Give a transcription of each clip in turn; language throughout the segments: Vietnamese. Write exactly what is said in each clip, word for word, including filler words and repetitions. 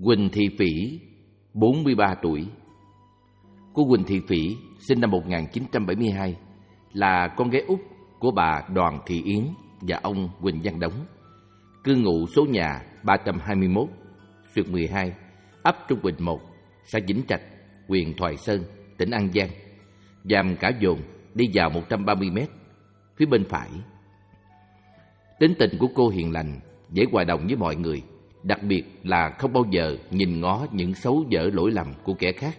Huỳnh Thị Phỉ, bốn mươi ba tuổi. Cô Huỳnh Thị Phỉ sinh năm một nghìn chín trăm bảy mươi hai, là con gái út của bà Đoàn Thị Yến và ông Huỳnh Văn Đống, cư ngụ số nhà ba trăm hai mươi mốt, xuyệt mười hai, ấp Trung Bình một, xã Vĩnh Trạch, huyện Thoại Sơn, tỉnh An Giang, dàm cả dồn đi vào một trăm ba mươi mét, phía bên phải. Tính tình của cô hiền lành, dễ hòa đồng với mọi người, đặc biệt là không bao giờ nhìn ngó những xấu dở lỗi lầm của kẻ khác.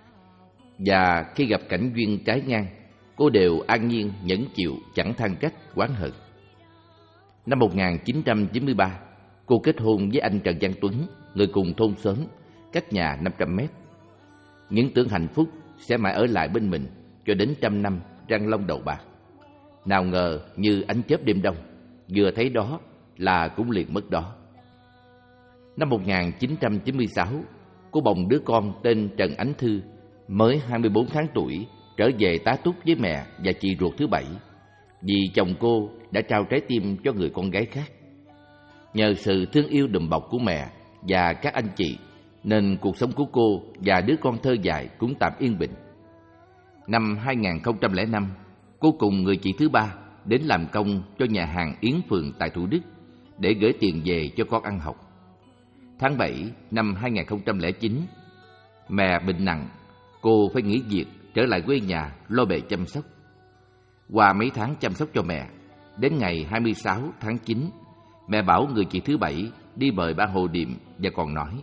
Và khi gặp cảnh duyên trái ngang, cô đều an nhiên nhẫn chịu, chẳng than trách oán hận. Năm một nghìn chín trăm chín mươi ba, cô kết hôn với anh Trần Văn Tuấn, người cùng thôn xóm, cách nhà năm trăm mét. Những tưởng hạnh phúc sẽ mãi ở lại bên mình cho đến trăm năm răng long đầu bạc. Nào ngờ như ánh chớp đêm đông, vừa thấy đó là cũng liền mất đó. Năm một nghìn chín trăm chín mươi sáu, cô bồng đứa con tên Trần Ánh Thư, mới hai mươi bốn tháng tuổi, trở về tá túc với mẹ và chị ruột thứ bảy, vì chồng cô đã trao trái tim cho người con gái khác. Nhờ sự thương yêu đùm bọc của mẹ và các anh chị, nên cuộc sống của cô và đứa con thơ dại cũng tạm yên bình. Năm hai nghìn không trăm lẻ năm, cô cùng người chị thứ ba đến làm công cho nhà hàng Yến Phường tại Thủ Đức để gửi tiền về cho con ăn học. Tháng bảy năm hai nghìn không trăm lẻ chín, mẹ bệnh nặng, cô phải nghỉ việc trở lại quê nhà lo bề chăm sóc. Qua mấy tháng chăm sóc cho mẹ, đến ngày hai mươi sáu tháng chín, mẹ bảo người chị thứ bảy đi mời ban hộ niệm và còn nói: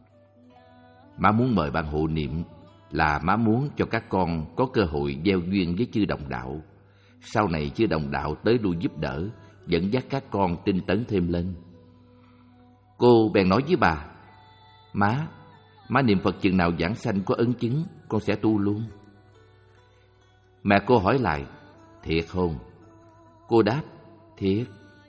"Má muốn mời ban hộ niệm là má muốn cho các con có cơ hội gieo duyên với chư đồng đạo. Sau này chư đồng đạo tới lui giúp đỡ, dẫn dắt các con tinh tấn thêm lên." Cô bèn nói với bà: "Má, má niệm Phật chừng nào giảng sanh có ấn chứng, con sẽ tu luôn." Mẹ cô hỏi lại: "Thiệt không?" Cô đáp: "Thiệt."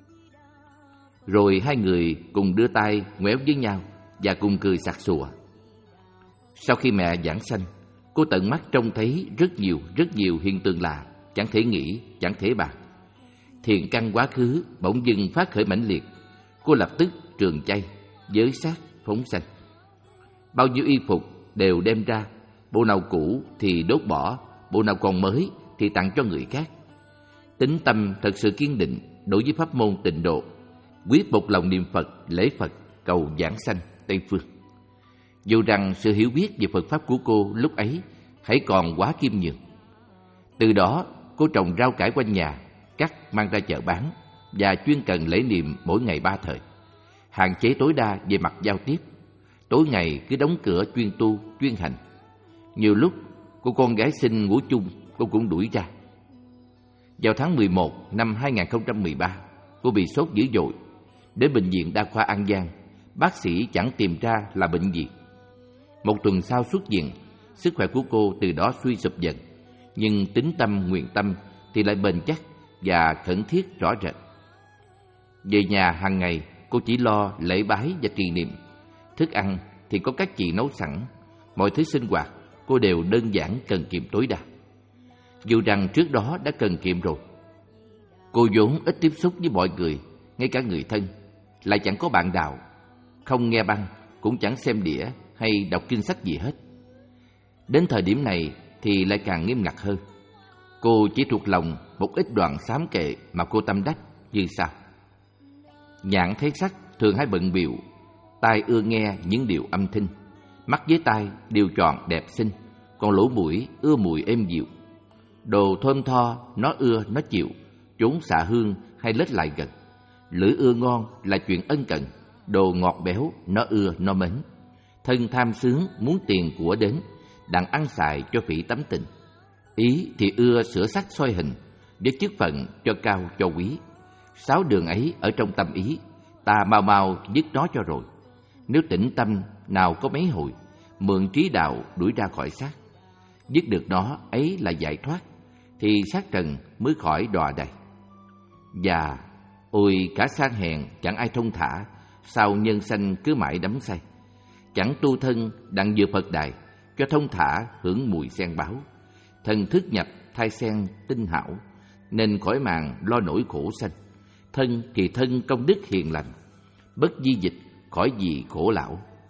Rồi hai người cùng đưa tay ngoéo với nhau và cùng cười sặc sụa. Sau khi mẹ giảng sanh, cô tận mắt trông thấy rất nhiều, rất nhiều hiện tượng lạ, chẳng thể nghĩ, chẳng thể bàn. Thiền căn quá khứ bỗng dưng phát khởi mãnh liệt. Cô lập tức trường chay, giới sát, phóng sanh. Bao nhiêu y phục đều đem ra, bộ nào cũ thì đốt bỏ, bộ nào còn mới thì tặng cho người khác. Tính tâm thật sự kiên định đối với pháp môn tịnh độ, quyết một lòng niệm Phật, lễ Phật, cầu giảng sanh Tây phương. Dù rằng sự hiểu biết về Phật pháp của cô lúc ấy hãy còn quá khiêm nhường. Từ đó cô trồng rau cải quanh nhà, cắt mang ra chợ bán và chuyên cần lễ niệm mỗi ngày ba thời, hạn chế tối đa về mặt giao tiếp. Tối ngày cứ đóng cửa chuyên tu, chuyên hành. Nhiều lúc cô con gái xin ngủ chung, cô cũng đuổi ra. Vào tháng mười một năm hai nghìn không trăm mười ba, cô bị sốt dữ dội. Đến bệnh viện Đa khoa An Giang, bác sĩ chẳng tìm ra là bệnh gì. Một tuần sau xuất viện, sức khỏe của cô từ đó suy sụp dần, nhưng tín tâm nguyện tâm thì lại bền chắc và khẩn thiết rõ rệt. Về nhà hàng ngày, cô chỉ lo lễ bái và trì niệm. Thức ăn thì có các chị nấu sẵn. Mọi thứ sinh hoạt cô đều đơn giản cần kiệm tối đa. Dù rằng trước đó đã cần kiệm rồi. Cô vốn ít tiếp xúc với mọi người, ngay cả người thân, lại chẳng có bạn đạo, không nghe băng, cũng chẳng xem đĩa hay đọc kinh sách gì hết. Đến thời điểm này thì lại càng nghiêm ngặt hơn. Cô chỉ thuộc lòng một ít đoạn sám kệ mà cô tâm đắc như sau: nhãn thấy sắc thường hay bận bịu, tai ưa nghe những điều âm thanh, mắt với tai đều tròn đẹp xinh, còn lỗ mũi ưa mùi êm dịu. Đồ thơm tho nó ưa nó chịu, trốn xạ hương hay lết lại gần. Lưỡi ưa ngon là chuyện ân cần, đồ ngọt béo nó ưa nó mến. Thân tham sướng muốn tiền của đến, đặng ăn xài cho phỉ tấm tình. Ý thì ưa sửa sắc soi hình, với chức phận cho cao cho quý. Sáu đường ấy ở trong tâm ý, ta mau mau dứt nó cho rồi. Nếu tĩnh tâm nào có mấy hồi, mượn trí đạo đuổi ra khỏi xác. Dứt được nó ấy là giải thoát, thì xác trần mới khỏi đọa đầy. Và ôi cả sang hèn chẳng ai thông thả, sao nhân sanh cứ mãi đắm say. Chẳng tu thân đặng vừa Phật đài, cho thông thả hưởng mùi sen báo. Thần thức nhập thai sen tinh hảo, nên khỏi màng lo nỗi khổ sanh. Thân thì thân công đức hiền lành, bất di dịch khỏi gì khổ lão.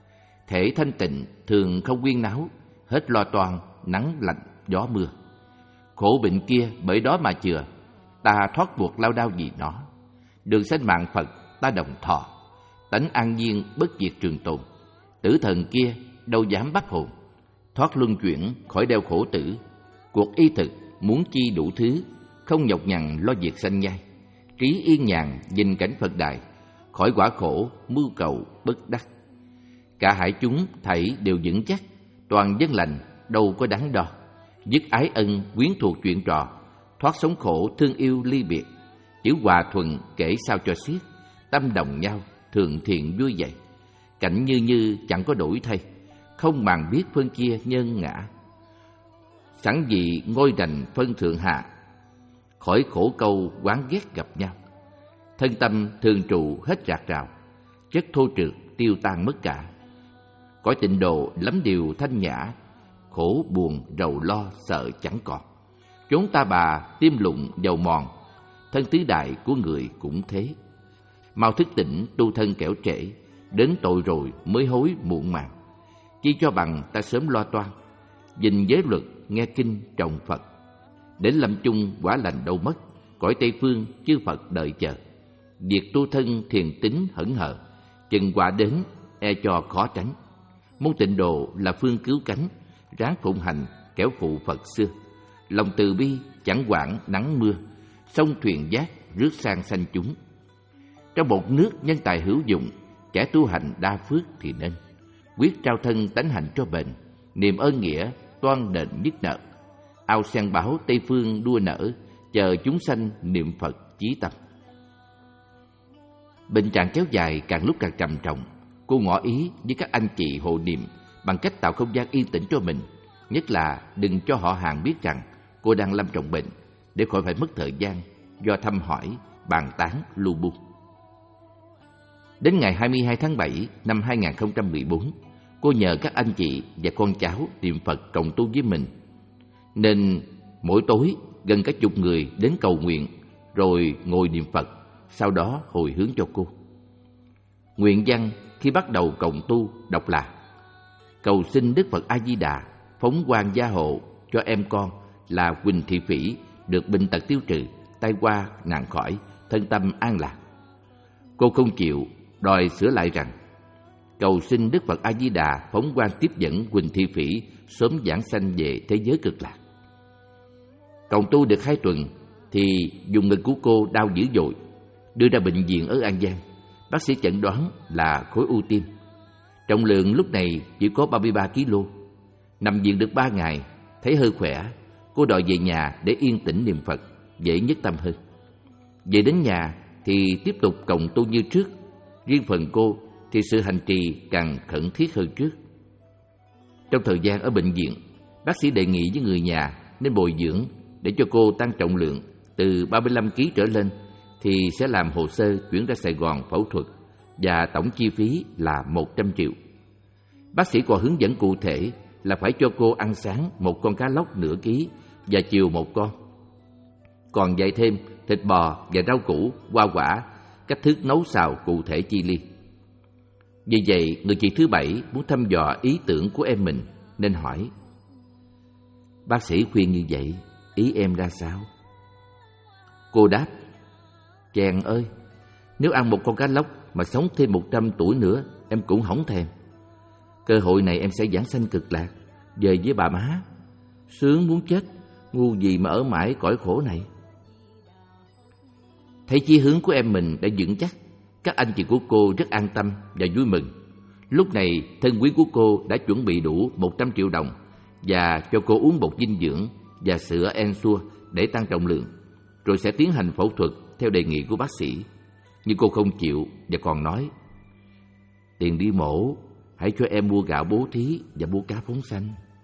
thể thanh tịnh, thường không quyên náo, hết lo toan, nắng lạnh, gió mưa. Khổ bệnh kia bởi đó mà chừa, ta thoát buộc lao đao vì nó. Đường sanh mạng Phật ta đồng thọ, tánh an nhiên bất diệt trường tồn. Tử thần kia đâu dám bắt hồn, thoát luân chuyển khỏi đeo khổ tử. Cuộc y thực muốn chi đủ thứ, không nhọc nhằn lo việc sanh nhai. Trí yên nhàn nhìn cảnh Phật đài, khỏi quả khổ mưu cầu bất đắc. Cả hải chúng thảy đều vững chắc, toàn dân lành đâu có đắn đo. Dứt ái ân quyến thuộc chuyện trò, thoát sống khổ thương yêu ly biệt. Chữ hòa thuận kể sao cho xiết, tâm đồng nhau thường thiện vui vậy. Cảnh như như chẳng có đổi thay, không màng biết phân chia nhân ngã. Sẵn vì ngôi đành phân thượng hạ, khỏi khổ câu oán ghét gặp nhau. Thân tâm thường trụ hết rạc rào, chất thô trượt tiêu tan mất cả. Cõi tịnh độ lắm điều thanh nhã, khổ buồn rầu lo sợ chẳng còn. Chốn ta bà tim lụng dầu mòn, thân tứ đại của người cũng thế. Mau thức tỉnh tu thân kẻo trễ, đến tội rồi mới hối muộn màng. Chi cho bằng ta sớm lo toan, gìn giới luật nghe kinh trọng Phật. Đến lâm chung quả lành đâu mất, cõi Tây phương chư Phật đợi chờ. Việc tu thân thiền tính hững hờ, chừng quả đến e cho khó tránh. Môn tịnh độ là phương cứu cánh, ráng phụng hành kẻo phụ Phật xưa. Lòng từ bi chẳng quản nắng mưa, sông thuyền giác rước sang sanh chúng. Trong một nước nhân tài hữu dụng, kẻ tu hành đa phước thì nên quyết trao thân tánh hành cho bền, niềm ơn nghĩa toan đền nhất nợ. Ao sen báo Tây phương đua nở, chờ chúng sanh niệm Phật chí tâm. Bệnh trạng kéo dài càng lúc càng trầm trọng. Cô ngỏ ý với các anh chị hộ niệm bằng cách tạo không gian yên tĩnh cho mình, nhất là đừng cho họ hàng biết rằng cô đang lâm trọng bệnh, để khỏi phải mất thời gian do thăm hỏi, bàn tán, lu bu. Đến ngày hai mươi hai tháng bảy năm hai nghìn không trăm mười bốn, cô nhờ các anh chị và con cháu niệm Phật cộng tu với mình, nên mỗi tối gần cả chục người đến cầu nguyện rồi ngồi niệm Phật, sau đó hồi hướng cho cô. Nguyện văn khi bắt đầu cộng tu đọc là: cầu xin Đức Phật A Di Đà phóng quang gia hộ cho em con là Quỳnh Thị Phỉ được bệnh tật tiêu trừ, tai qua nạn khỏi, thân tâm an lạc. Cô không chịu, đòi sửa lại rằng: cầu xin Đức Phật A Di Đà phóng quang tiếp dẫn Quỳnh Thị Phỉ sớm giảng sanh về thế giới cực lạc. Cộng tu được hai tuần thì vùng ngực của cô đau dữ dội, đưa ra bệnh viện ở An Giang. Bác sĩ chẩn đoán là khối u tim. Trọng lượng lúc này chỉ có ba mươi ba ki lô. Nằm viện được ba ngày, thấy hơi khỏe, cô đòi về nhà để yên tĩnh niệm Phật, dễ nhất tâm hơn. Về đến nhà thì tiếp tục cộng tu như trước. Riêng phần cô thì sự hành trì càng khẩn thiết hơn trước. Trong thời gian ở bệnh viện, bác sĩ đề nghị với người nhà nên bồi dưỡng để cho cô tăng trọng lượng từ ba mươi lăm ki lô trở lên thì sẽ làm hồ sơ chuyển ra Sài Gòn phẫu thuật, và tổng chi phí là một trăm triệu. Bác sĩ còn hướng dẫn cụ thể là phải cho cô ăn sáng một con cá lóc nửa ký và chiều một con. Còn dạy thêm thịt bò và rau củ, hoa quả, cách thức nấu xào cụ thể chi li. Vì vậy, người chị thứ bảy muốn thăm dò ý tưởng của em mình nên hỏi: bác sĩ khuyên như vậy, ý em ra sao? Cô đáp: chàng ơi, nếu ăn một con cá lóc mà sống thêm một trăm tuổi nữa, em cũng hổng thèm. Cơ hội này em sẽ giảng sanh cực lạc, về với bà má. Sướng muốn chết, ngu gì mà ở mãi cõi khổ này. Thấy chí hướng của em mình đã vững chắc, các anh chị của cô rất an tâm và vui mừng. Lúc này, thân quyến của cô đã chuẩn bị đủ một trăm triệu đồng và cho cô uống bột dinh dưỡng và sữa Ensure để tăng trọng lượng, rồi sẽ tiến hành phẫu thuật theo đề nghị của bác sĩ. Nhưng cô không chịu và còn nói: tiền đi mổ, hãy cho em mua gạo bố thí và mua cá phóng sanh.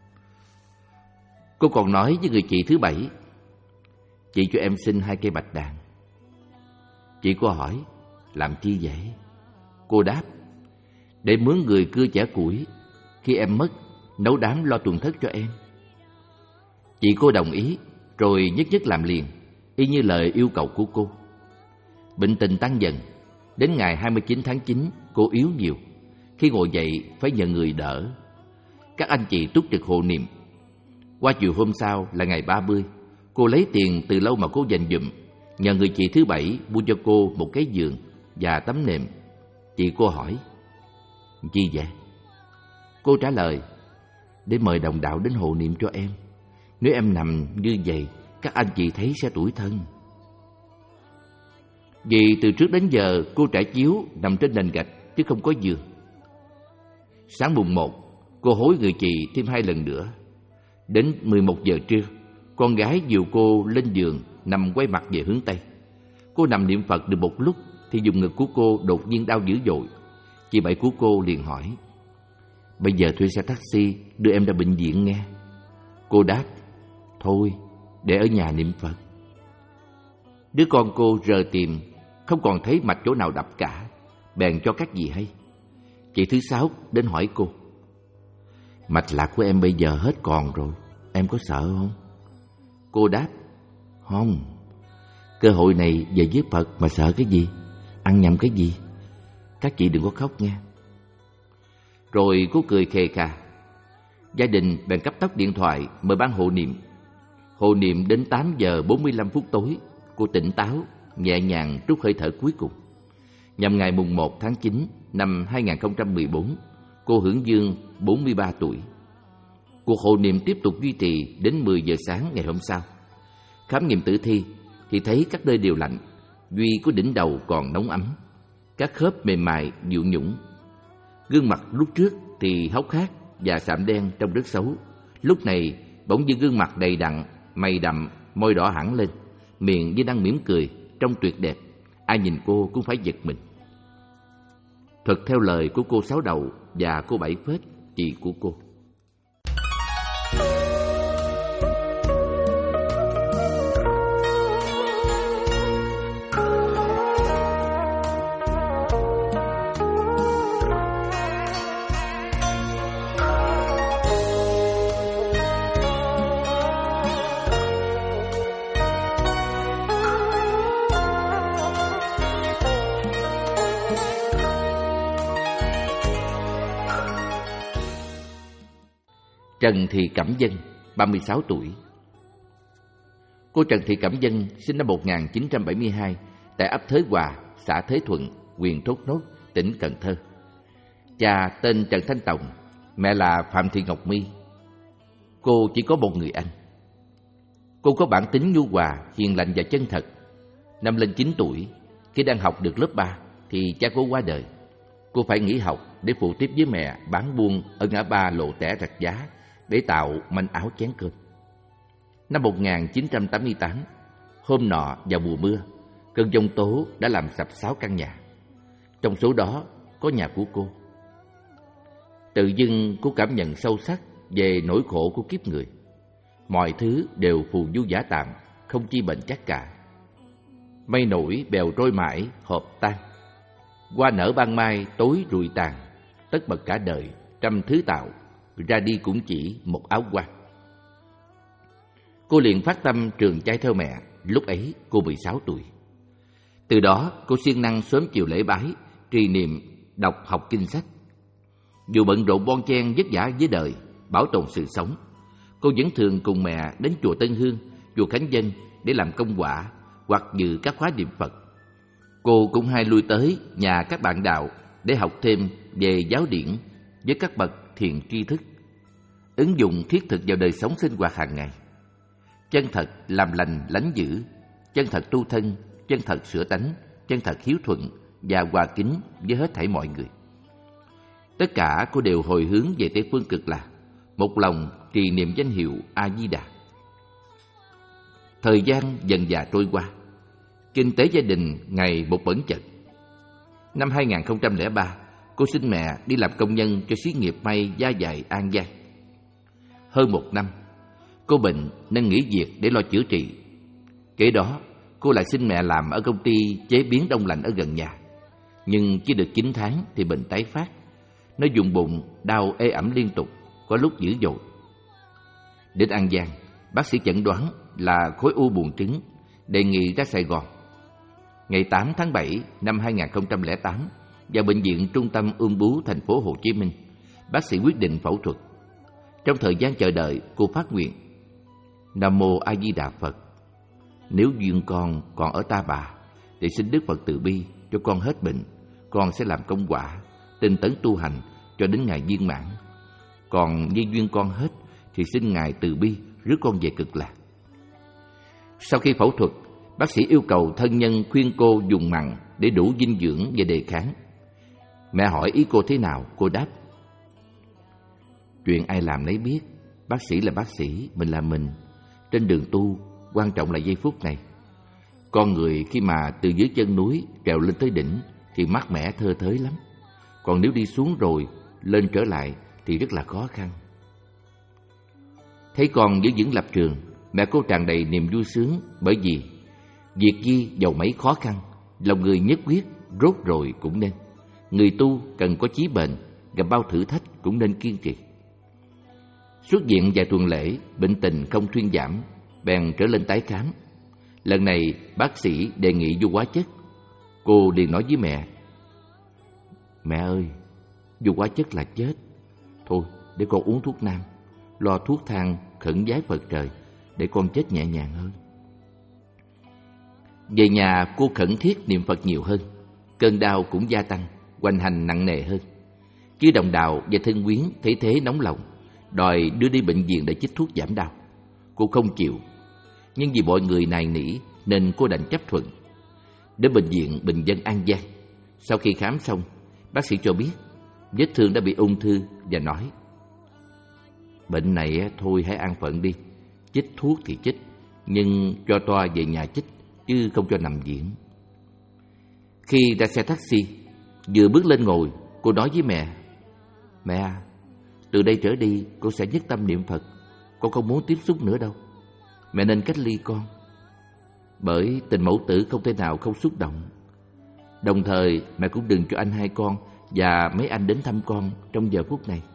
Cô còn nói với người chị thứ bảy: chị cho em xin hai cây bạch đàn. Chị cô hỏi: làm chi vậy? Cô đáp: để mướn người cưa chẻ củi, khi em mất nấu đám lo tuần thất cho em. Chị cô đồng ý, rồi nhất nhất làm liền, y như lời yêu cầu của cô. Bệnh tình tăng dần, đến ngày hai mươi chín tháng chín cô yếu nhiều. Khi ngồi dậy phải nhờ người đỡ. Các anh chị túc trực hộ niệm. Qua chiều hôm sau là ngày ba mươi, cô lấy tiền từ lâu mà cô dành dụm, nhờ người chị thứ bảy mua cho cô một cái giường và tấm nệm. Chị cô hỏi: "Chi vậy?" Cô trả lời: "Để mời đồng đạo đến hộ niệm cho em. Nếu em nằm như vậy, các anh chị thấy sẽ tủi thân." Vì từ trước đến giờ cô trải chiếu nằm trên nền gạch chứ không có giường. Sáng mùng một, cô hối người chị thêm hai lần nữa. Đến mười một giờ trưa, con gái dìu cô lên giường nằm quay mặt về hướng Tây. Cô nằm niệm Phật được một lúc thì vùng ngực của cô đột nhiên đau dữ dội. Chị bảy của cô liền hỏi: "Bây giờ thuê xe taxi đưa em ra bệnh viện nghe." Cô đáp: "Thôi, để ở nhà niệm Phật." Đứa con cô rờ tìm, không còn thấy mạch chỗ nào đập cả, bèn cho các dì hay. Chị thứ sáu đến hỏi cô: "Mạch lạc của em bây giờ hết còn rồi, em có sợ không?" Cô đáp: "Không, cơ hội này về với Phật mà sợ cái gì, ăn nhầm cái gì. Các chị đừng có khóc nha." Rồi cô cười khề khà. Gia đình bèn cấp tốc điện thoại mời ban hộ niệm. Hộ niệm đến tám giờ bốn mươi lăm phút tối, cô tỉnh táo, nhẹ nhàng trút hơi thở cuối cùng. Nhằm ngày mùng một tháng chín năm hai nghìn không trăm mười bốn, cô hưởng dương bốn mươi ba tuổi. Cuộc hộ niệm tiếp tục duy trì đến mười giờ sáng ngày hôm sau. Khám nghiệm tử thi thì thấy các nơi đều lạnh, duy có đỉnh đầu còn nóng ấm, các khớp mềm mại dịu nhũng. Gương mặt lúc trước thì hốc hác và sạm đen trông rất xấu, lúc này bỗng dưng gương mặt đầy đặn, mày đậm, môi đỏ hẳn lên, miệng như đang mỉm cười, trông tuyệt đẹp. Ai nhìn cô cũng phải giật mình. Thật theo lời của cô Sáu Đầu và cô Bảy Phết, chị của cô. Trần Thị Cẩm Vân, ba mươi sáu tuổi. Cô Trần Thị Cẩm Vân sinh năm một nghìn chín trăm bảy mươi hai tại ấp Thới Hòa, xã Thới Thuận, huyện Thốt Nốt, tỉnh Cần Thơ. Cha tên Trần Thanh Tòng, mẹ là Phạm Thị Ngọc My. Cô chỉ có một người anh. Cô có bản tính nhu hòa, hiền lành và chân thật. Năm lên chín tuổi, khi đang học được lớp ba thì cha cô qua đời. Cô phải nghỉ học để phụ tiếp với mẹ bán buôn ở ngã ba Lộ Tẻ Rạch Giá để tạo manh áo chén cơm. Năm một nghìn chín trăm tám mươi tám, hôm nọ vào mùa mưa, cơn giông tố đã làm sập sáu căn nhà. Trong số đó có nhà của cô. Tự dưng cô cảm nhận sâu sắc về nỗi khổ của kiếp người. Mọi thứ đều phù du giả tạm, không chi bền chắc cả. Mây nổi bèo trôi mãi, hộp tan. Hoa nở ban mai tối rụi tàn, tất bật cả đời trăm thứ tạo, ra đi cũng chỉ một áo quan. Cô liền phát tâm trường chay theo mẹ. Lúc ấy cô mười sáu tuổi. Từ đó cô siêng năng sớm chiều lễ bái, trì niệm, đọc học kinh sách. Dù bận rộn bon chen vất vả với đời, bảo tồn sự sống, cô vẫn thường cùng mẹ đến chùa Tân Hương, chùa Khánh Vân để làm công quả hoặc dự các khóa niệm Phật. Cô cũng hay lui tới nhà các bạn đạo để học thêm về giáo điển với các bậc thiền tri thức, ứng dụng thiết thực vào đời sống sinh hoạt hàng ngày. Chân thật làm lành lánh dữ, chân thật tu thân, chân thật sửa tánh, chân thật hiếu thuận và hòa kính với hết thảy mọi người. Tất cả cô đều hồi hướng về Tây Phương Cực Lạc, một lòng trì niệm danh hiệu A Di Đà. Thời gian dần dà trôi qua, kinh tế gia đình ngày một bẩn chật. Năm hai nghìn không trăm lẻ ba, cô xin mẹ đi làm công nhân cho xí nghiệp may da dày An Giang. Hơn một năm, cô bệnh nên nghỉ việc để lo chữa trị. Kế đó, cô lại xin mẹ làm ở công ty chế biến đông lạnh ở gần nhà. Nhưng chỉ được chín tháng thì bệnh tái phát. Nó dùng bụng, đau ê ẩm liên tục, có lúc dữ dội. Đến An Giang, bác sĩ chẩn đoán là khối u buồng trứng, đề nghị ra Sài Gòn. Ngày tám tháng bảy năm hai nghìn không trăm lẻ tám, vào bệnh viện Trung tâm Ung bướu thành phố Hồ Chí Minh. Bác sĩ quyết định phẫu thuật. Trong thời gian chờ đợi, cô phát nguyện: Nam mô A Di Đà Phật. Nếu duyên con còn ở ta bà, thì xin Đức Phật từ bi cho con hết bệnh. Con sẽ làm công quả, tinh tấn tu hành cho đến ngày viên mãn. Còn như duyên con hết, thì xin Ngài từ bi rước con về cực lạc. Sau khi phẫu thuật, bác sĩ yêu cầu thân nhân khuyên cô dùng mặn để đủ dinh dưỡng và đề kháng. Mẹ hỏi ý cô thế nào, cô đáp: chuyện ai làm nấy biết, bác sĩ là bác sĩ, mình là mình. Trên đường tu, quan trọng là giây phút này. Con người khi mà từ dưới chân núi trèo lên tới đỉnh thì mát mẻ thơ thới lắm. Còn nếu đi xuống rồi lên trở lại thì rất là khó khăn. Thấy con giữ vững lập trường, mẹ cô tràn đầy niềm vui sướng, bởi vì việc gì dầu mấy khó khăn, lòng người nhất quyết rốt rồi cũng nên. Người tu cần có chí bền, gặp bao thử thách cũng nên kiên trì. Xuất viện vài tuần lễ, bệnh tình không thuyên giảm, bèn trở lên tái khám. Lần này bác sĩ đề nghị vô hóa chất. Cô liền nói với mẹ: Mẹ ơi, vô hóa chất là chết. Thôi để con uống thuốc nam, lo thuốc thang khẩn vái Phật trời, để con chết nhẹ nhàng hơn. Về nhà cô khẩn thiết niệm Phật nhiều hơn. Cơn đau cũng gia tăng, hoành hành nặng nề hơn. Chứ đồng đạo và thân quyến thấy thế nóng lòng, đòi đưa đi bệnh viện để chích thuốc giảm đau. Cô không chịu, nhưng vì mọi người nài nỉ nên cô đành chấp thuận. Đến bệnh viện Bình Dân An Giang, sau khi khám xong, bác sĩ cho biết vết thương đã bị ung thư và nói: Bệnh này thôi hãy an phận đi, chích thuốc thì chích, nhưng cho toa về nhà chích, chứ không cho nằm viện. Khi ra xe taxi, vừa bước lên ngồi, cô nói với mẹ: Mẹ, từ đây trở đi cô sẽ nhất tâm niệm Phật. Con không muốn tiếp xúc nữa đâu. Mẹ nên cách ly con, bởi tình mẫu tử không thể nào không xúc động. Đồng thời mẹ cũng đừng cho anh hai con và mấy anh đến thăm con trong giờ phút này.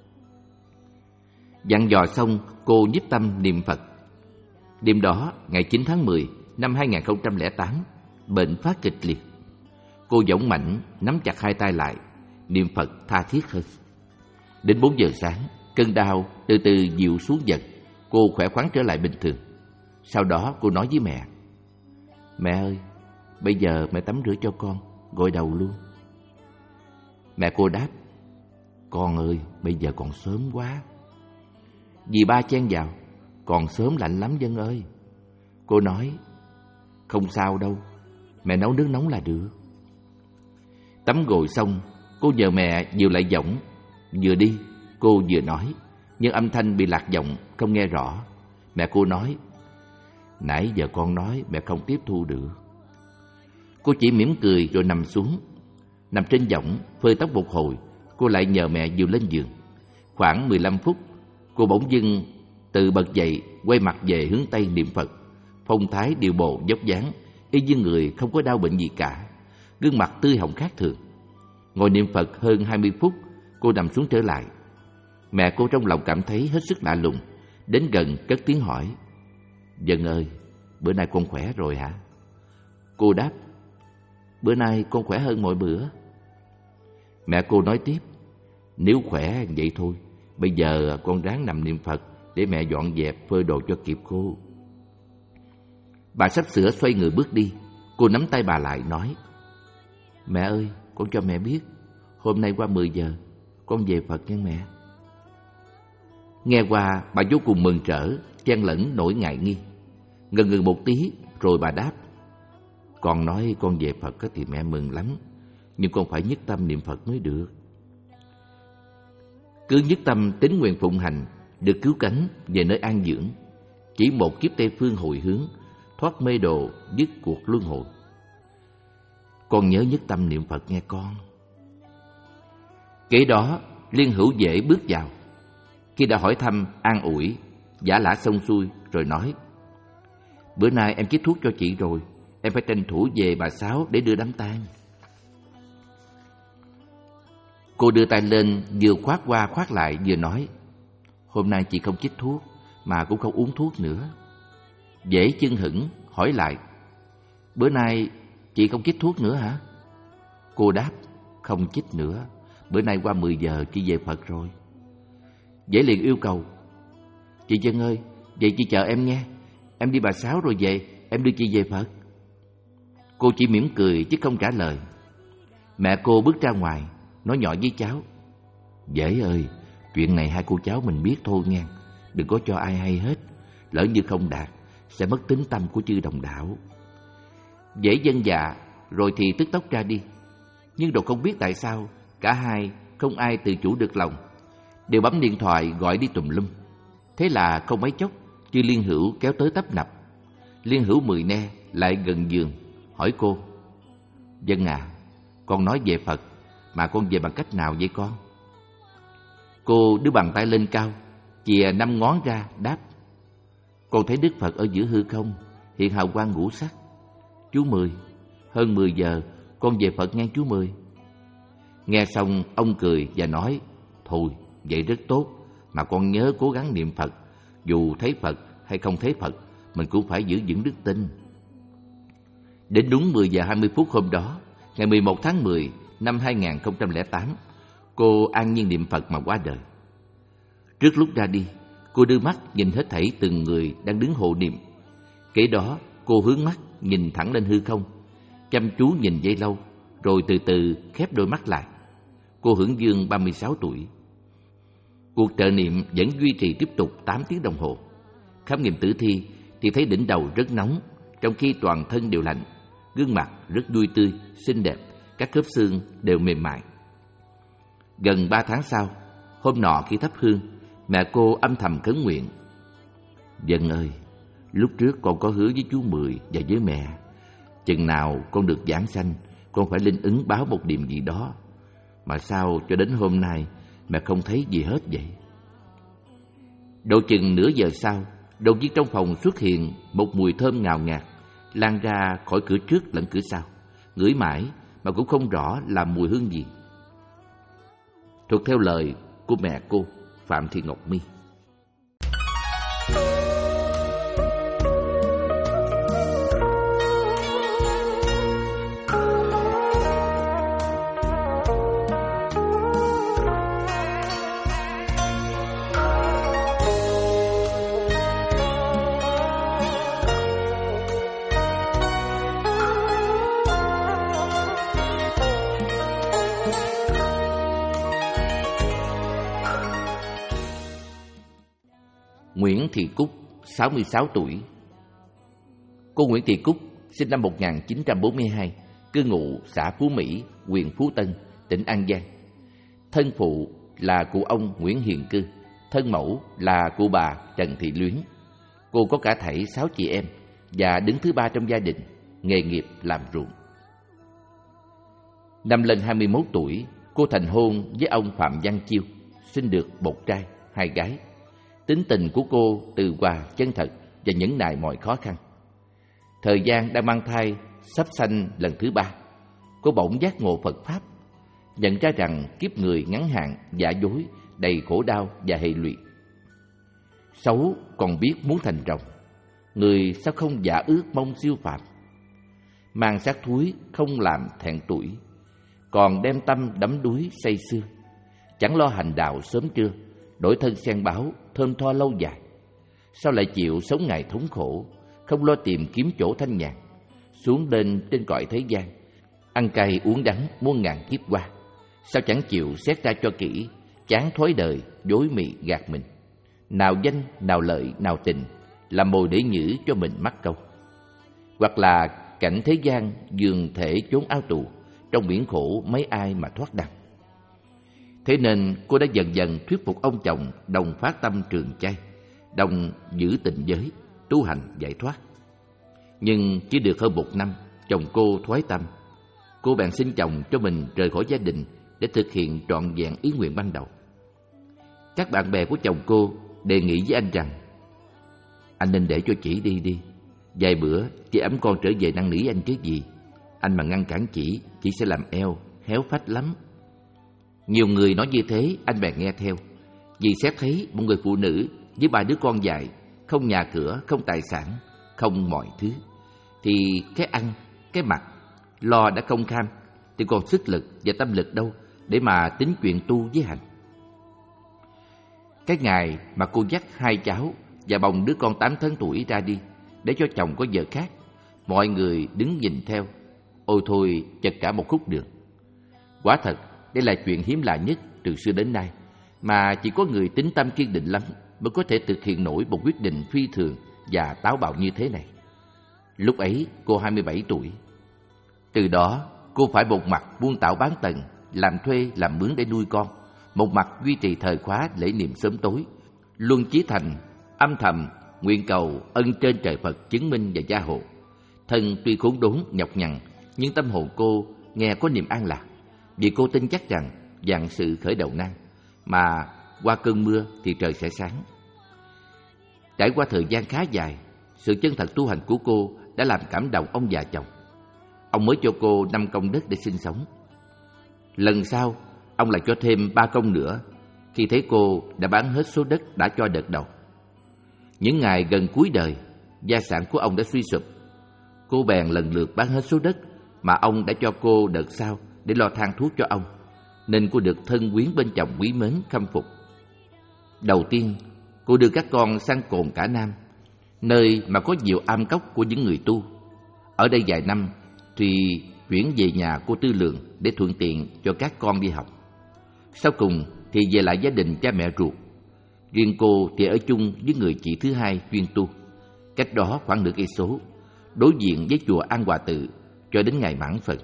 Dặn dò xong, cô nhiếp tâm niệm Phật. Đêm đó, ngày chín tháng mười năm hai nghìn không trăm lẻ tám, bệnh phát kịch liệt. Cô dõng mãnh nắm chặt hai tay lại, niệm Phật tha thiết hơn. Đến bốn giờ sáng, cơn đau từ từ dịu xuống dần, cô khỏe khoắn trở lại bình thường. Sau đó cô nói với mẹ: Mẹ ơi, bây giờ mẹ tắm rửa cho con, gội đầu luôn. Mẹ cô đáp: Con ơi, bây giờ còn sớm quá. Dì ba chen vào: Còn sớm lạnh lắm Dân ơi. Cô nói: Không sao đâu, mẹ nấu nước nóng là được. Tắm gội xong, cô nhờ mẹ dìu lại giọng. Vừa đi, cô vừa nói, nhưng âm thanh bị lạc giọng, không nghe rõ. Mẹ cô nói: Nãy giờ con nói mẹ không tiếp thu được. Cô chỉ mỉm cười rồi nằm xuống. Nằm trên võng phơi tóc một hồi, cô lại nhờ mẹ dìu lên giường. Khoảng mười lăm phút, cô bỗng dưng từ bật dậy, quay mặt về hướng Tây niệm Phật. Phong thái điệu bộ dốc dáng, y như người không có đau bệnh gì cả, gương mặt tươi hồng khác thường. Ngồi niệm Phật hơn hai mươi phút, cô nằm xuống trở lại. Mẹ cô trong lòng cảm thấy hết sức lạ lùng, đến gần cất tiếng hỏi: Dân ơi, bữa nay con khỏe rồi hả? Cô đáp: Bữa nay con khỏe hơn mọi bữa. Mẹ cô nói tiếp: Nếu khỏe vậy thôi, bây giờ con ráng nằm niệm Phật để mẹ dọn dẹp phơi đồ cho kịp khô. Bà sắp sửa xoay người bước đi. Cô nắm tay bà lại nói: Mẹ ơi, con cho mẹ biết, hôm nay qua mười giờ con về Phật nha mẹ. Nghe qua, bà vô cùng mừng rỡ, chen lẫn nỗi ngại nghi. Ngần ngừ một tí rồi bà đáp: Con nói con về Phật thì mẹ mừng lắm, nhưng con phải nhất tâm niệm Phật mới được. Cứ nhất tâm tín nguyện phụng hành, được cứu cánh về nơi an dưỡng. Chỉ một kiếp Tây phương hồi hướng, thoát mê đồ, dứt cuộc luân hồi. Con nhớ nhất tâm niệm Phật nghe con. Kế đó, Liên Hữu dễ bước vào. Khi đã hỏi thăm, an ủi, giả lả xong xuôi rồi nói: Bữa nay em chích thuốc cho chị rồi, em phải tranh thủ về Bà Sáu để đưa đám tang. Cô đưa tay lên, vừa khoát qua khoát lại vừa nói: Hôm nay chị không chích thuốc, mà cũng không uống thuốc nữa. Dễ chưng hửng hỏi lại: Bữa nay chị không chích thuốc nữa hả? Cô đáp: Không chích nữa, bữa nay qua mười giờ chị về Phật rồi. Dễ liền yêu cầu: Chị Dân ơi, vậy chị chờ em nghe. Em đi Bà Sáu rồi về, em đưa chị về Phật. Cô chỉ mỉm cười chứ không trả lời. Mẹ cô bước ra ngoài, nói nhỏ với cháu: Dễ ơi, chuyện này hai cô cháu mình biết thôi nghe, đừng có cho ai hay hết. Lỡ như không đạt, sẽ mất tính tâm của chư đồng đạo. Dễ dân dạ, rồi thì tức tốc ra đi. Nhưng đồ không biết tại sao, cả hai không ai tự chủ được lòng, đều bấm điện thoại gọi đi tùm lum. Thế là không mấy chốc, chư Liên Hữu kéo tới tấp nập. Liên Hữu mười ne lại gần giường, hỏi cô: Dân à, con nói về Phật, mà con về bằng cách nào vậy con? Cô đưa bàn tay lên cao, chìa năm ngón ra, đáp: Con thấy Đức Phật ở giữa hư không, hiện hào quang ngũ sắc. Chú Mười, hơn mười giờ, con về Phật nghe chú Mười. Nghe xong, ông cười và nói: Thôi, vậy rất tốt, mà con nhớ cố gắng niệm Phật. Dù thấy Phật hay không thấy Phật, mình cũng phải giữ vững đức tin. Đến đúng mười giờ hai mươi phút hôm đó, ngày mười một tháng mười năm hai nghìn không trăm lẻ tám, cô an nhiên niệm Phật mà qua đời. Trước lúc ra đi, cô đưa mắt nhìn hết thảy từng người đang đứng hộ niệm. Kế đó, cô hướng mắt nhìn thẳng lên hư không, chăm chú nhìn giây lâu, rồi từ từ khép đôi mắt lại. Cô hưởng dương ba mươi sáu tuổi. Cuộc trợ niệm vẫn duy trì tiếp tục tám tiếng đồng hồ. Khám nghiệm tử thi thì thấy đỉnh đầu rất nóng, trong khi toàn thân đều lạnh. Gương mặt rất vui tươi, xinh đẹp, các khớp xương đều mềm mại. Gần ba tháng sau, hôm nọ khi thắp hương, mẹ cô âm thầm khấn nguyện: Dân ơi, lúc trước con có hứa với chú Mười và với mẹ, chừng nào con được giảng sanh, con phải linh ứng báo một điểm gì đó. Mà sao cho đến hôm nay mẹ không thấy gì hết vậy? Độ chừng nửa giờ sau, đột nhiên trong phòng xuất hiện một mùi thơm ngào ngạt, lan ra khỏi cửa trước lẫn cửa sau. Ngửi mãi mà cũng không rõ là mùi hương gì. Thuộc theo lời của mẹ cô, Phạm Thị Ngọc My. Nguyễn Thị Cúc, sáu mươi sáu tuổi. Cô Nguyễn Thị Cúc sinh năm một nghìn chín trăm bốn mươi hai, cư ngụ xã Phú Mỹ, huyện Phú Tân, tỉnh An Giang. Thân phụ là cụ ông Nguyễn Hiền Cư, thân mẫu là cụ bà Trần Thị Luyến. Cô có cả thảy sáu chị em và đứng thứ ba trong gia đình, nghề nghiệp làm ruộng. Năm lên hai mươi mốt tuổi, cô thành hôn với ông Phạm Văn Chiêu, sinh được một trai, hai gái. Tính tình của cô từ hòa, chân thật và nhẫn nại mọi khó khăn. Thời gian đang mang thai sắp sanh lần thứ ba, cô bỗng giác ngộ Phật Pháp, nhận ra rằng kiếp người ngắn hạn, giả dối, đầy khổ đau và hệ lụy. Xấu còn biết muốn thành rồng, người sao không giả ước mong siêu phạm. Mang xác thúi không làm thẹn tuổi, còn đem tâm đắm đuối say sưa. Chẳng lo hành đạo sớm trưa, đổi thân sen báo thơm tho lâu dài. Sao lại chịu sống ngày thống khổ, không lo tìm kiếm chỗ thanh nhàn, xuống lên trên cõi thế gian, ăn cay uống đắng muôn ngàn kiếp qua. Sao chẳng chịu xét ra cho kỹ, chán thói đời, dối mị gạt mình. Nào danh, nào lợi, nào tình, làm mồi để nhử cho mình mắc câu. Hoặc là cảnh thế gian dường thể trốn ao tù, trong biển khổ mấy ai mà thoát đặng. Thế nên cô đã dần dần thuyết phục ông chồng đồng phát tâm trường chay, đồng giữ tình giới, tu hành giải thoát. Nhưng chỉ được hơn một năm, chồng cô thoái tâm. Cô bèn xin chồng cho mình rời khỏi gia đình để thực hiện trọn vẹn ý nguyện ban đầu. Các bạn bè của chồng cô đề nghị với anh rằng: Anh nên để cho chị đi đi, vài bữa chị ấm con trở về năn nỉ anh chứ gì. Anh mà ngăn cản chị, chị sẽ làm eo, héo phách lắm. Nhiều người nói như thế, anh bèn nghe theo. Vì xét thấy một người phụ nữ với ba đứa con dại, không nhà cửa, không tài sản, không mọi thứ, thì cái ăn, cái mặc, lo đã không kham, thì còn sức lực và tâm lực đâu để mà tính chuyện tu với hành. Cái ngày mà cô dắt hai cháu và bồng đứa con tám tháng tuổi ra đi để cho chồng có vợ khác, mọi người đứng nhìn theo, ôi thôi chật cả một khúc đường. Quả thật, đây là chuyện hiếm lạ nhất từ xưa đến nay, mà chỉ có người tín tâm kiên định lắm mới có thể thực hiện nổi một quyết định phi thường và táo bạo như thế này. Lúc ấy cô hai mươi bảy tuổi. Từ đó cô phải một mặt buôn tảo bán tần, làm thuê làm mướn để nuôi con, một mặt duy trì thời khóa lễ niệm sớm tối, luôn chí thành âm thầm nguyện cầu ân trên trời Phật chứng minh và gia hộ. Thân tuy khốn đốn nhọc nhằn, nhưng tâm hồn cô nghe có niềm an lạc, vì cô tin chắc rằng vạn sự khởi đầu nan, mà qua cơn mưa thì trời sẽ sáng. Trải qua thời gian khá dài, sự chân thật tu hành của cô đã làm cảm động ông già chồng. Ông mới cho cô năm công đất để sinh sống. Lần sau, ông lại cho thêm ba công nữa, khi thấy cô đã bán hết số đất đã cho đợt đầu. Những ngày gần cuối đời, gia sản của ông đã suy sụp. Cô bèn lần lượt bán hết số đất mà ông đã cho cô đợt sau để lo than thuốc cho ông, nên cô được thân quyến bên chồng quý mến khâm phục. Đầu tiên, cô đưa các con sang Cồn Cả Nam, nơi mà có nhiều am cốc của những người tu. Ở đây vài năm thì chuyển về nhà cô Tư Lượng để thuận tiện cho các con đi học. Sau cùng thì về lại gia đình cha mẹ ruột. Riêng cô thì ở chung với người chị thứ hai chuyên tu, cách đó khoảng nửa cây số, đối diện với chùa An Hòa Tự, cho đến ngày mãn phần.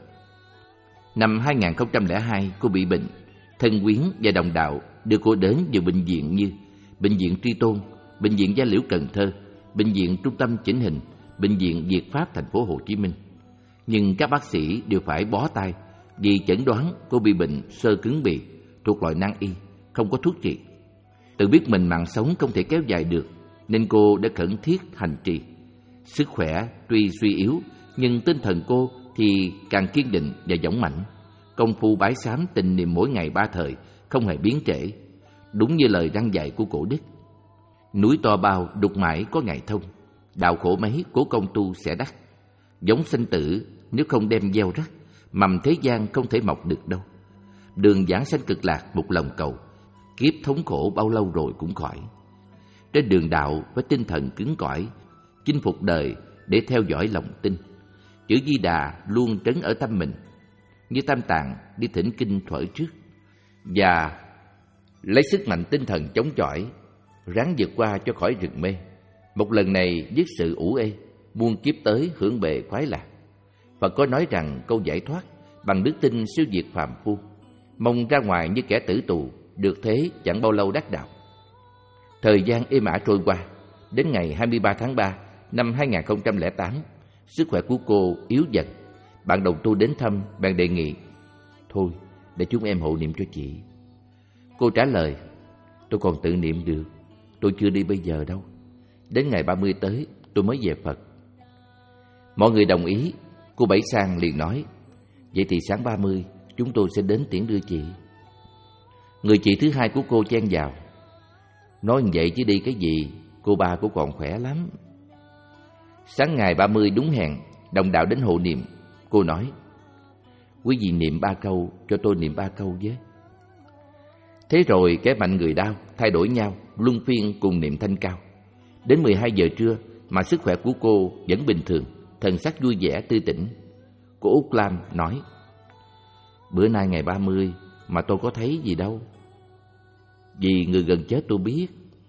Năm hai nghìn không trăm lẻ hai, cô bị bệnh. Thân quyến và đồng đạo đưa cô đến nhiều bệnh viện như Bệnh viện Tri Tôn, Bệnh viện Gia Liễu Cần Thơ, Bệnh viện Trung tâm Chỉnh Hình, Bệnh viện Việt Pháp thành phố Hồ Chí Minh. Nhưng các bác sĩ đều phải bó tay vì chẩn đoán cô bị bệnh xơ cứng bì thuộc loại nan y, không có thuốc trị. Tự biết mình mạng sống không thể kéo dài được, nên cô đã khẩn thiết hành trì. Sức khỏe tuy suy yếu, nhưng tinh thần cô thì càng kiên định và dũng mãnh. Công phu bái sám tình niệm mỗi ngày ba thời, không hề biến trễ. Đúng như lời răn dạy của cổ đức: núi to bao đục mãi có ngày thông, đạo khổ mấy cố công tu sẽ đắc. Giống sinh tử nếu không đem gieo rắc, mầm thế gian không thể mọc được đâu. Đường giảng sanh cực lạc một lòng cầu, kiếp thống khổ bao lâu rồi cũng khỏi. Trên đường đạo với tinh thần cứng cỏi, chinh phục đời để theo dõi lòng tin. Chữ Di Đà luôn trấn ở tâm mình, như Tam Tạng đi thỉnh kinh thuở trước, và lấy sức mạnh tinh thần chống chọi, ráng vượt qua cho khỏi rừng mê. Một lần này dứt sự ủ ê, muôn kiếp tới hưởng bề khoái lạc. Phật có nói rằng câu giải thoát bằng đức tin siêu diệt phàm phu, mong ra ngoài như kẻ tử tù, được thế chẳng bao lâu đắc đạo. Thời gian êm ả trôi qua, đến ngày hai mươi ba tháng ba năm hai nghìn không trăm lẻ tám, sức khỏe của cô yếu dần. Bạn đồng tu đến thăm bèn đề nghị: thôi để chúng em hộ niệm cho chị. Cô trả lời: tôi còn tự niệm được, tôi chưa đi bây giờ đâu. Đến ngày ba mươi tới tôi mới về Phật. Mọi người đồng ý. Cô Bảy Sang liền nói: vậy thì sáng ba mươi chúng tôi sẽ đến tiễn đưa chị. Người chị thứ hai của cô chen vào: nói như vậy chứ đi cái gì, cô ba cũng còn khỏe lắm. Sáng ngày ba mươi đúng hẹn, đồng đạo đến hộ niệm. Cô nói: quý vị niệm ba câu, cho tôi niệm ba câu với. Thế rồi kẻ mạnh người đau thay đổi nhau, luân phiên cùng niệm thanh cao. Đến mười hai giờ trưa mà sức khỏe của cô vẫn bình thường, thần sắc vui vẻ tươi tỉnh. Cô Út Lam nói: bữa nay ngày ba mươi mà tôi có thấy gì đâu. Vì người gần chết tôi biết.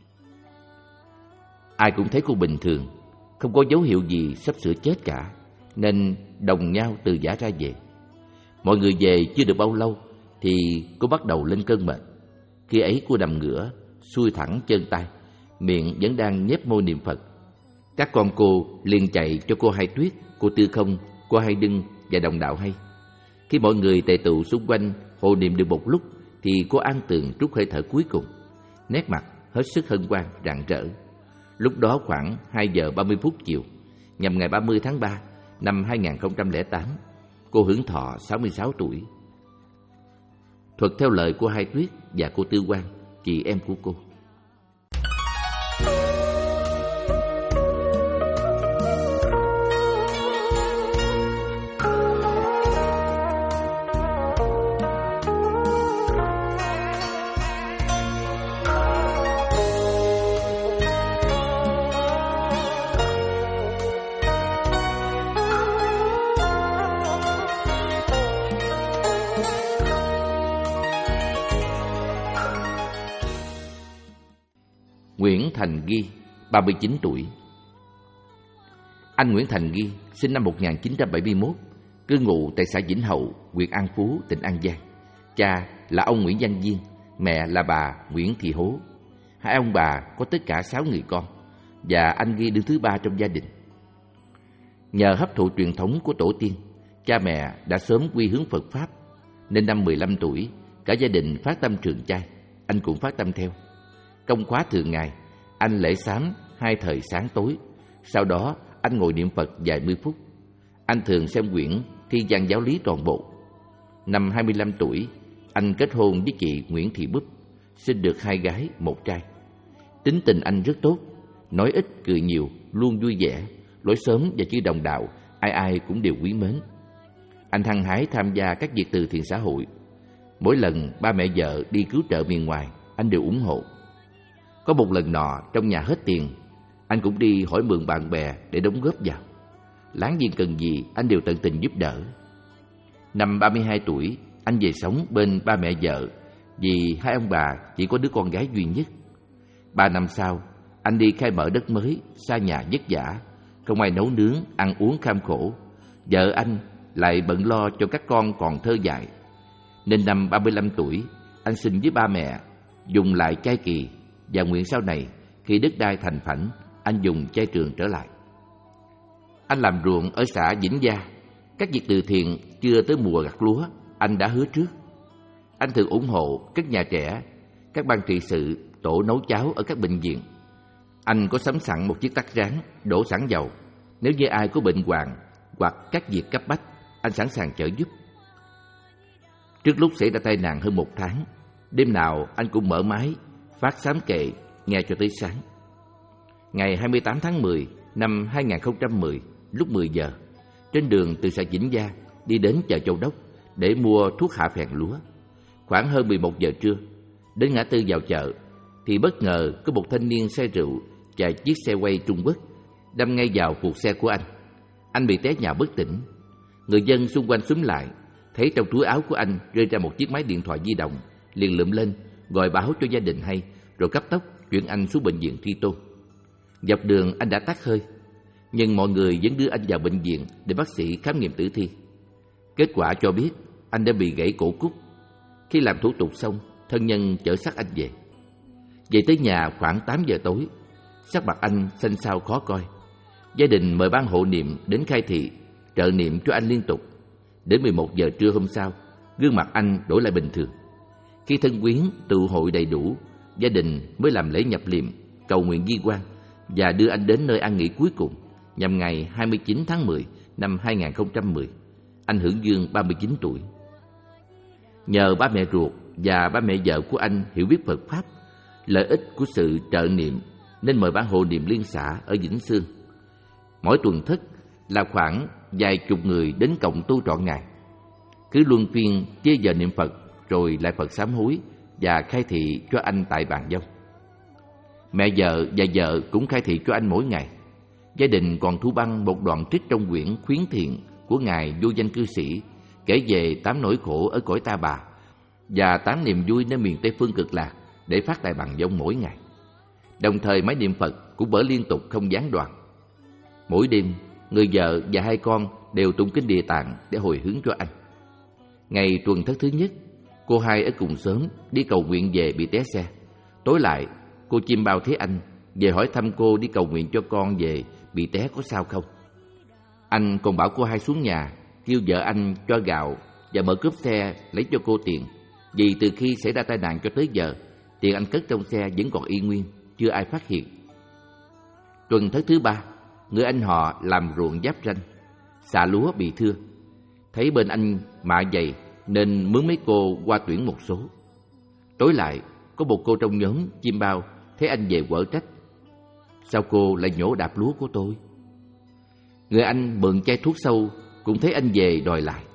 Ai cũng thấy cô bình thường, không có dấu hiệu gì sắp sửa chết cả, nên đồng nhau từ giã ra về. Mọi người về chưa được bao lâu thì cô bắt đầu lên cơn mệt. Khi ấy cô nằm ngửa, xuôi thẳng chân tay, miệng vẫn đang nhếch môi niệm Phật. Các con cô liền chạy cho cô Hai Tuyết, cô Tư Không, cô Hai Đưng và đồng đạo hay. Khi mọi người tề tụ xung quanh hộ niệm được một lúc thì cô An Tường trút hơi thở cuối cùng, nét mặt hết sức hân hoan rạng rỡ. Lúc đó khoảng hai giờ ba mươi phút chiều, nhằm ngày ba mươi tháng ba năm hai nghìn không trăm lẻ tám, cô hưởng thọ sáu mươi sáu tuổi. Thuật theo lời của Hai Tuyết và cô Tư Quang, chị em của cô. Nguyễn Thành Ghi, ba mươi chín tuổi. Anh Nguyễn Thành Ghi sinh năm một nghìn chín trăm bảy mươi mốt, cư ngụ tại xã Vĩnh Hậu, huyện An Phú, tỉnh An Giang. Cha là ông Nguyễn Văn Viên, mẹ là bà Nguyễn Thị Hố. Hai ông bà có tất cả sáu người con, và anh Ghi đứng thứ ba trong gia đình. Nhờ hấp thụ truyền thống của tổ tiên, cha mẹ đã sớm quy hướng Phật Pháp, nên năm mười lăm tuổi, cả gia đình phát tâm trường chay, anh cũng phát tâm theo. Công khóa thường ngày, anh lễ sám hai thời sáng tối, sau đó anh ngồi niệm Phật vài mươi phút. Anh thường xem quyển Thi văn giáo lý toàn bộ. Năm hai mươi lăm tuổi, anh kết hôn với chị Nguyễn Thị Búp, sinh được hai gái, một trai. Tính tình anh rất tốt, nói ít cười nhiều, luôn vui vẻ, lối xóm và chữ đồng đạo, ai ai cũng đều quý mến. Anh hăng hái tham gia các việc từ thiện xã hội. Mỗi lần ba mẹ vợ đi cứu trợ miền ngoài, anh đều ủng hộ. Có một lần nọ trong nhà hết tiền, anh cũng đi hỏi mượn bạn bè để đóng góp vào. Láng giềng cần gì anh đều tận tình giúp đỡ. Năm ba mươi hai tuổi, anh về sống bên ba mẹ vợ vì hai ông bà chỉ có đứa con gái duy nhất. Ba năm sau, anh đi khai mở đất mới, xa nhà vất vả, không ai nấu nướng, ăn uống kham khổ. Vợ anh lại bận lo cho các con còn thơ dại. Nên năm ba mươi lăm tuổi, anh xin với ba mẹ dùng lại chay kỳ và nguyện sau này khi đất đai thành phẳng, anh dùng chay trường trở lại. Anh làm ruộng ở xã Vĩnh Gia. Các việc từ thiện chưa tới mùa gặt lúa, anh đã hứa trước. Anh thường ủng hộ các nhà trẻ, các ban trị sự, tổ nấu cháo ở các bệnh viện. Anh có sắm sẵn một chiếc tắc rán, đổ sẵn dầu. Nếu như ai có bệnh hoạn hoặc các việc cấp bách, anh sẵn sàng trợ giúp. Trước lúc xảy ra tai nạn hơn một tháng, đêm nào anh cũng mở máy, phát sám kệ, nghe cho tới sáng. Ngày hai mươi tám tháng mười năm hai nghìn không trăm mười, lúc mười giờ, trên đường từ xã Vĩnh Gia đi đến chợ Châu Đốc để mua thuốc hạ phèn lúa. Khoảng hơn mười một giờ trưa, đến ngã tư vào chợ, thì bất ngờ có một thanh niên say rượu chạy chiếc xe quay Trung Quốc, đâm ngay vào cuộc xe của anh. Anh bị té nhào bất tỉnh. Người dân xung quanh xúm lại, thấy trong túi áo của anh rơi ra một chiếc máy điện thoại di động, liền lượm lên, gọi báo cho gia đình hay, rồi cấp tốc chuyển anh xuống bệnh viện Tri Tôn. Dọc đường anh đã tắt hơi, nhưng mọi người vẫn đưa anh vào bệnh viện để bác sĩ khám nghiệm tử thi. Kết quả cho biết anh đã bị gãy cổ cúc. Khi làm thủ tục xong, thân nhân chở xác anh về. Về tới nhà khoảng tám giờ tối, sắc mặt anh xanh xao khó coi. Gia đình mời ban hộ niệm đến khai thị, trợ niệm cho anh liên tục. Đến mười một giờ trưa hôm sau, gương mặt anh đổi lại bình thường. Khi thân quyến tụ hội đầy đủ, gia đình mới làm lễ nhập liệm, cầu nguyện di quan và đưa anh đến nơi an nghỉ cuối cùng, nhằm ngày hai mươi chín tháng mười năm hai nghìn không trăm mười. Anh hưởng dương ba mươi chín tuổi. Nhờ ba mẹ ruột và ba mẹ vợ của anh hiểu biết Phật Pháp, lợi ích của sự trợ niệm, nên mời ban hộ niệm liên xã ở Vĩnh Sương. Mỗi tuần thất là khoảng vài chục người đến cộng tu trọn ngày. Cứ luân phiên chia giờ niệm Phật, rồi lại Phật sám hối và khai thị cho anh tại bàn dông. Mẹ vợ và vợ cũng khai thị cho anh mỗi ngày. Gia đình còn thu băng một đoạn trích trong quyển Khuyến Thiện của ngài vô danh cư sĩ, kể về tám nỗi khổ ở cõi Ta Bà và tám niềm vui nơi miền Tây Phương Cực Lạc, để phát tại bàn dông mỗi ngày. Đồng thời máy niệm Phật cũng mở liên tục không gián đoạn. Mỗi đêm, người vợ và hai con đều tụng kinh Địa Tạng để hồi hướng cho anh. Ngày tuần thất thứ nhất, cô hai ở cùng xóm đi cầu nguyện về bị té xe. Tối lại, cô Chim Bao thấy anh, về hỏi thăm cô đi cầu nguyện cho con về bị té có sao không. Anh còn bảo cô hai xuống nhà, kêu vợ anh cho gạo và mở cốp xe lấy cho cô tiền, vì từ khi xảy ra tai nạn cho tới giờ, tiền anh cất trong xe vẫn còn y nguyên, chưa ai phát hiện. Tuần thất thứ ba, người anh họ làm ruộng giáp ranh, xạ lúa bị thưa. Thấy bên anh mạ dày nên mướn mấy cô qua tuyển một số. Tối lại, có một cô trong nhóm Chim Bao thấy anh về quở trách: sao cô lại nhổ đạp lúa của tôi? Người anh mượn chai thuốc sâu cũng thấy anh về đòi lại.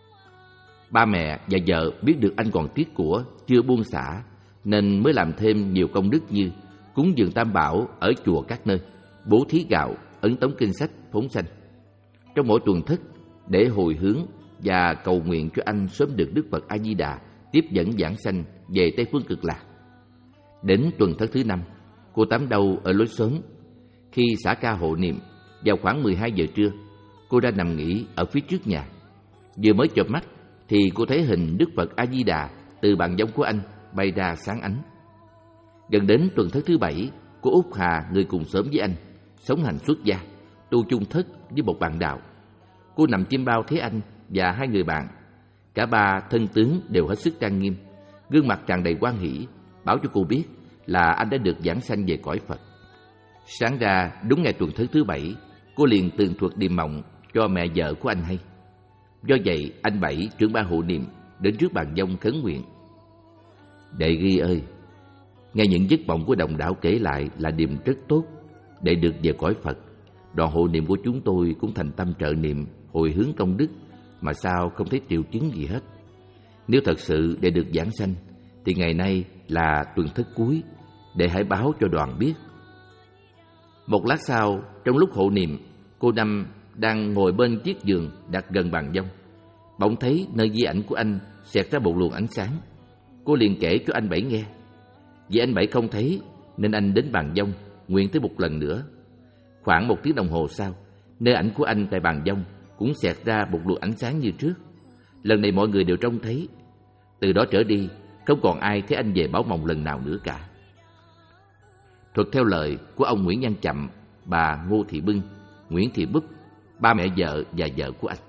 Ba mẹ và vợ biết được anh còn tiếc của, chưa buông xả, nên mới làm thêm nhiều công đức như cúng dường Tam Bảo ở chùa các nơi, bố thí gạo, ấn tống kinh sách, phóng sanh. Trong mỗi tuần thất, để hồi hướng và cầu nguyện cho anh sớm được Đức Phật A Di Đà tiếp dẫn giảng sanh về Tây Phương Cực Lạc. Đến tuần thất thứ năm, Cô tắm đâu ở lối xóm. Khi xả ca hộ niệm, vào khoảng mười hai giờ trưa, cô đã nằm nghỉ ở phía trước nhà. Vừa mới chợp mắt thì cô thấy hình Đức Phật A Di Đà từ bàn vông của anh bay ra sáng ánh. Gần đến tuần thất thứ bảy, cô Út Hà, người cùng xóm với anh, sống hành xuất gia, tu chung thất với một bạn đạo. Cô nằm chim bao thấy anh và hai người bạn. Cả ba thân tướng đều hết sức trang nghiêm, gương mặt tràn đầy hoan hỷ, báo cho cô biết là anh đã được giảng sanh về cõi Phật. Sáng ra đúng ngày tuần thất thứ bảy, cô liền tường thuật điềm mộng cho mẹ vợ của anh hay. Do vậy, anh Bảy, trưởng ban hộ niệm, đến trước bàn vông khấn nguyện: Đệ Ghi ơi, nghe những giấc mộng của đồng đạo kể lại là điềm rất tốt. Để được về cõi Phật, đoàn hộ niệm của chúng tôi cũng thành tâm trợ niệm, hồi hướng công đức, mà sao không thấy triệu chứng gì hết. Nếu thật sự để được giảng sanh, thì ngày nay là tuần thất cuối, để hãy báo cho đoàn biết. Một lát sau, trong lúc hộ niệm, cô Năm đang ngồi bên chiếc giường đặt gần bàn vông, bỗng thấy nơi di ảnh của anh xẹt ra một luồng ánh sáng. Cô liền kể cho anh Bảy nghe. Vì anh Bảy không thấy nên anh đến bàn vông nguyện tới một lần nữa. Khoảng một tiếng đồng hồ sau, nơi ảnh của anh tại bàn vông cũng xẹt ra một luồng ánh sáng như trước. Lần này mọi người đều trông thấy. Từ đó trở đi, không còn ai thấy anh về báo mộng lần nào nữa cả. Thuật theo lời của ông Nguyễn Văn Chậm, bà Ngô Thị Bưng, Nguyễn Thị Búp, ba mẹ vợ và vợ của anh.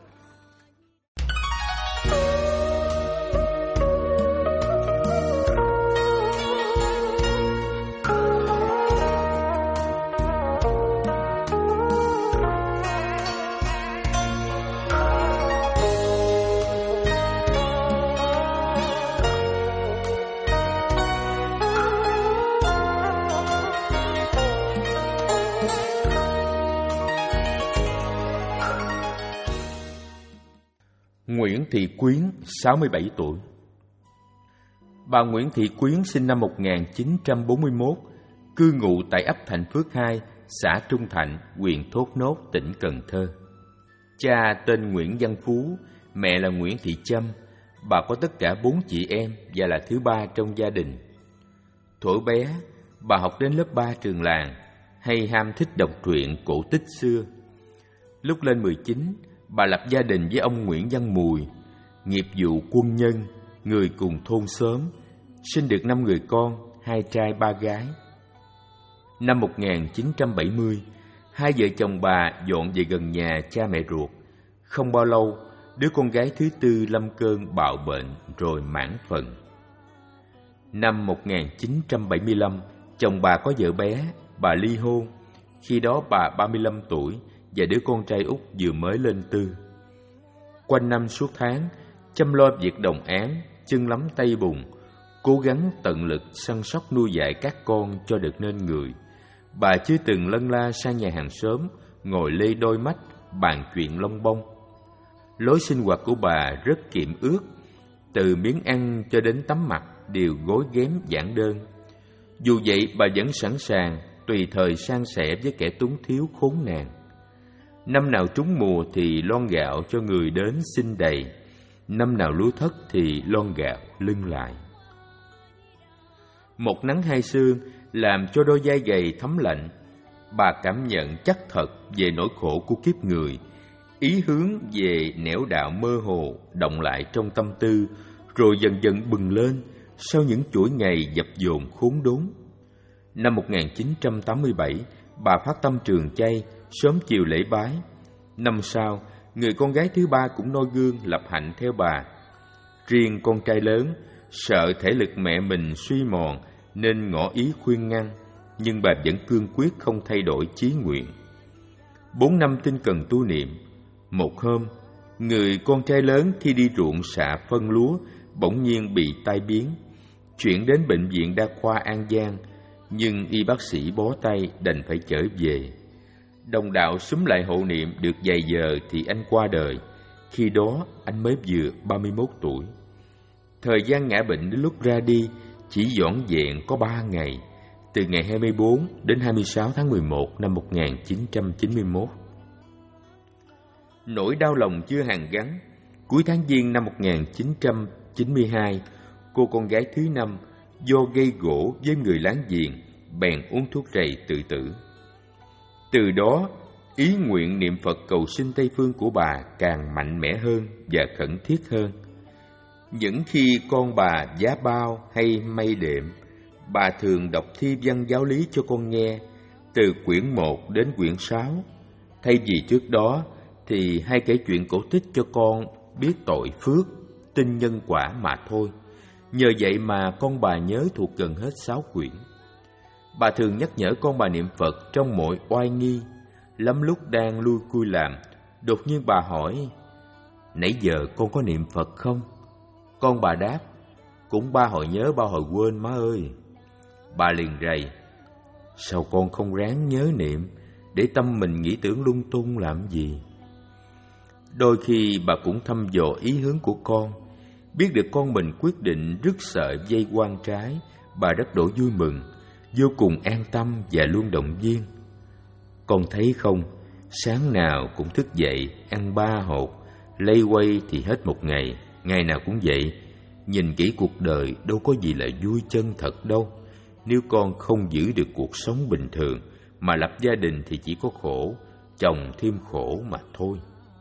Nguyễn Thị Quyến, sáu mươi bảy tuổi. Bà Nguyễn Thị Quyến sinh năm một nghìn chín trăm bốn mươi mốt, cư ngụ tại ấp Thạnh Phước hai, xã Trung Thạnh, huyện Thốt Nốt, tỉnh Cần Thơ. Cha tên Nguyễn Văn Phú, mẹ là Nguyễn Thị Trâm. Bà có tất cả bốn chị em và là thứ ba trong gia đình. Thuở bé, bà học đến lớp ba trường làng, hay ham thích đọc truyện cổ tích xưa. Lúc lên mười chín, bà lập gia đình với ông Nguyễn Văn Mùi, nghiệp vụ quân nhân, người cùng thôn xóm, sinh được năm người con, hai trai ba gái. Năm một nghìn chín trăm bảy mươi, hai vợ chồng bà dọn về gần nhà cha mẹ ruột. Không bao lâu, đứa con gái thứ tư lâm cơn bạo bệnh rồi mãn phận. Năm một nghìn chín trăm bảy mươi lăm, chồng bà có vợ bé, bà ly hôn. Khi đó bà ba mươi lăm tuổi và đứa con trai út vừa mới lên tư. Quanh năm suốt tháng, chăm lo việc đồng áng, chân lắm tay bùn, cố gắng tận lực săn sóc nuôi dạy các con cho được nên người. Bà chưa từng lân la sang nhà hàng xóm, ngồi lê đôi mắt, bàn chuyện lông bông. Lối sinh hoạt của bà rất kiệm ước, từ miếng ăn cho đến tắm mặt đều gối ghém giản đơn. Dù vậy, bà vẫn sẵn sàng, tùy thời san sẻ với kẻ túng thiếu khốn nạn. Năm nào trúng mùa thì lon gạo cho người đến xin đầy, năm nào lúa thất thì lon gạo lưng lại. Một nắng hai sương làm cho đôi vai gầy thấm lạnh. Bà cảm nhận chắc thật về nỗi khổ của kiếp người, ý hướng về nẻo đạo mơ hồ động lại trong tâm tư, rồi dần dần bừng lên sau những chuỗi ngày dập dồn khốn đốn. Năm một nghìn chín trăm tám mươi bảy, bà phát tâm trường chay, sớm chiều lễ bái. Năm sau, người con gái thứ ba cũng noi gương lập hạnh theo bà. Riêng con trai lớn, sợ thể lực mẹ mình suy mòn nên ngỏ ý khuyên ngăn, nhưng bà vẫn cương quyết không thay đổi chí nguyện. Bốn năm tinh cần tu niệm. Một hôm, người con trai lớn khi đi ruộng xạ phân lúa bỗng nhiên bị tai biến, chuyển đến bệnh viện đa khoa An Giang, nhưng y bác sĩ bó tay đành phải trở về. Đồng đạo xúm lại hộ niệm được vài giờ thì anh qua đời. Khi đó anh mới vừa ba mươi mốt tuổi. Thời gian ngã bệnh đến lúc ra đi chỉ vỏn vẹn có ba ngày, từ ngày hai mươi bốn đến hai mươi sáu tháng mười một năm một nghìn chín trăm chín mươi mốt. Nỗi đau lòng chưa hàn gắn. Cuối tháng Giêng năm một nghìn chín trăm chín mươi hai, cô con gái thứ năm do gây gổ với người láng giềng bèn uống thuốc rầy tự tử. Từ đó, ý nguyện niệm Phật cầu sinh Tây Phương của bà càng mạnh mẽ hơn và khẩn thiết hơn. Những khi con bà giá bao hay mây đệm, bà thường đọc thi văn giáo lý cho con nghe, từ quyển một đến quyển sáu. Thay vì trước đó thì hay kể chuyện cổ tích cho con biết tội phước, tin nhân quả mà thôi. Nhờ vậy mà con bà nhớ thuộc gần hết sáu quyển. Bà thường nhắc nhở con bà niệm Phật trong mọi oai nghi. Lắm lúc đang lui cui làm, đột nhiên bà hỏi: "Nãy giờ con có niệm Phật không?" Con bà đáp: "Cũng ba hồi nhớ ba hồi quên má ơi." Bà liền rầy: "Sao con không ráng nhớ niệm, để tâm mình nghĩ tưởng lung tung làm gì?" Đôi khi bà cũng thăm dò ý hướng của con. Biết được con mình quyết định rứt sợi dây quan trái, bà rất đổ vui mừng, vô cùng an tâm và luôn động viên. "Con thấy không, sáng nào cũng thức dậy, ăn ba hột, lây quay thì hết một ngày, ngày nào cũng vậy. Nhìn kỹ cuộc đời đâu có gì là vui chân thật đâu. Nếu con không giữ được cuộc sống bình thường, mà lập gia đình thì chỉ có khổ, chồng thêm khổ mà thôi."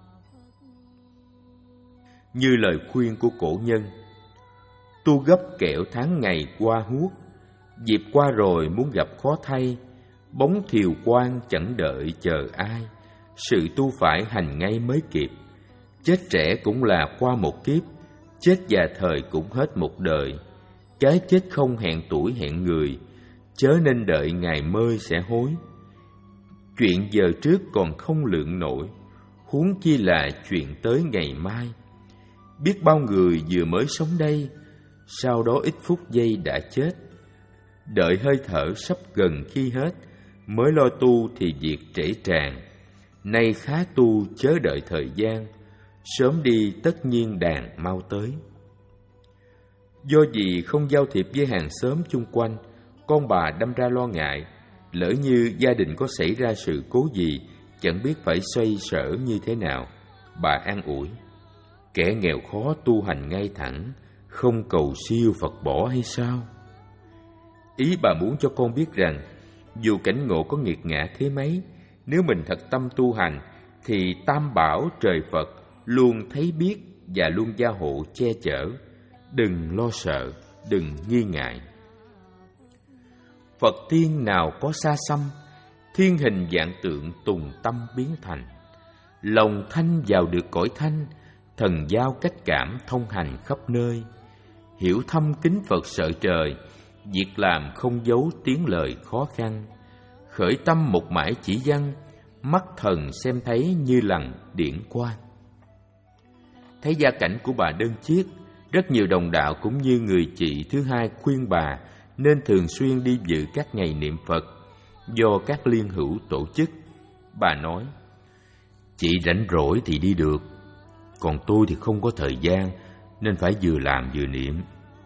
Như lời khuyên của cổ nhân: "Tu gấp kẻo tháng ngày qua huốt, dịp qua rồi muốn gặp khó thay. Bóng thiều quang chẳng đợi chờ ai, sự tu phải hành ngay mới kịp. Chết trẻ cũng là qua một kiếp, chết già thời cũng hết một đời. Cái chết không hẹn tuổi hẹn người, chớ nên đợi ngày mơi sẽ hối. Chuyện giờ trước còn không lượng nổi, huống chi là chuyện tới ngày mai. Biết bao người vừa mới sống đây, sau đó ít phút giây đã chết. Đợi hơi thở sắp gần khi hết, mới lo tu thì việc trễ tràn. Nay khá tu chớ đợi thời gian, sớm đi tất nhiên đàn mau tới." Do vì không giao thiệp với hàng xóm chung quanh, con bà đâm ra lo ngại, lỡ như gia đình có xảy ra sự cố gì, chẳng biết phải xoay sở như thế nào. Bà an ủi: "Kẻ nghèo khó tu hành ngay thẳng, không cầu siêu Phật bỏ hay sao?" Ý bà muốn cho con biết rằng, dù cảnh ngộ có nghiệt ngã thế mấy, nếu mình thật tâm tu hành, thì Tam Bảo trời Phật luôn thấy biết và luôn gia hộ che chở. Đừng lo sợ, đừng nghi ngại. Phật tiên nào có xa xăm, thiên hình vạn tượng tùng tâm biến thành. Lòng thanh vào được cõi thanh, thần giao cách cảm thông hành khắp nơi. Hiểu thâm kính Phật sợ trời, việc làm không giấu tiếng lời khó khăn. Khởi tâm một mãi chỉ văn, mắt thần xem thấy như lằn điển quang. Thấy gia cảnh của bà đơn chiếc, rất nhiều đồng đạo cũng như người chị thứ hai khuyên bà nên thường xuyên đi dự các ngày niệm Phật do các liên hữu tổ chức. Bà nói: "Chị rảnh rỗi thì đi được, còn tôi thì không có thời gian, nên phải vừa làm vừa niệm."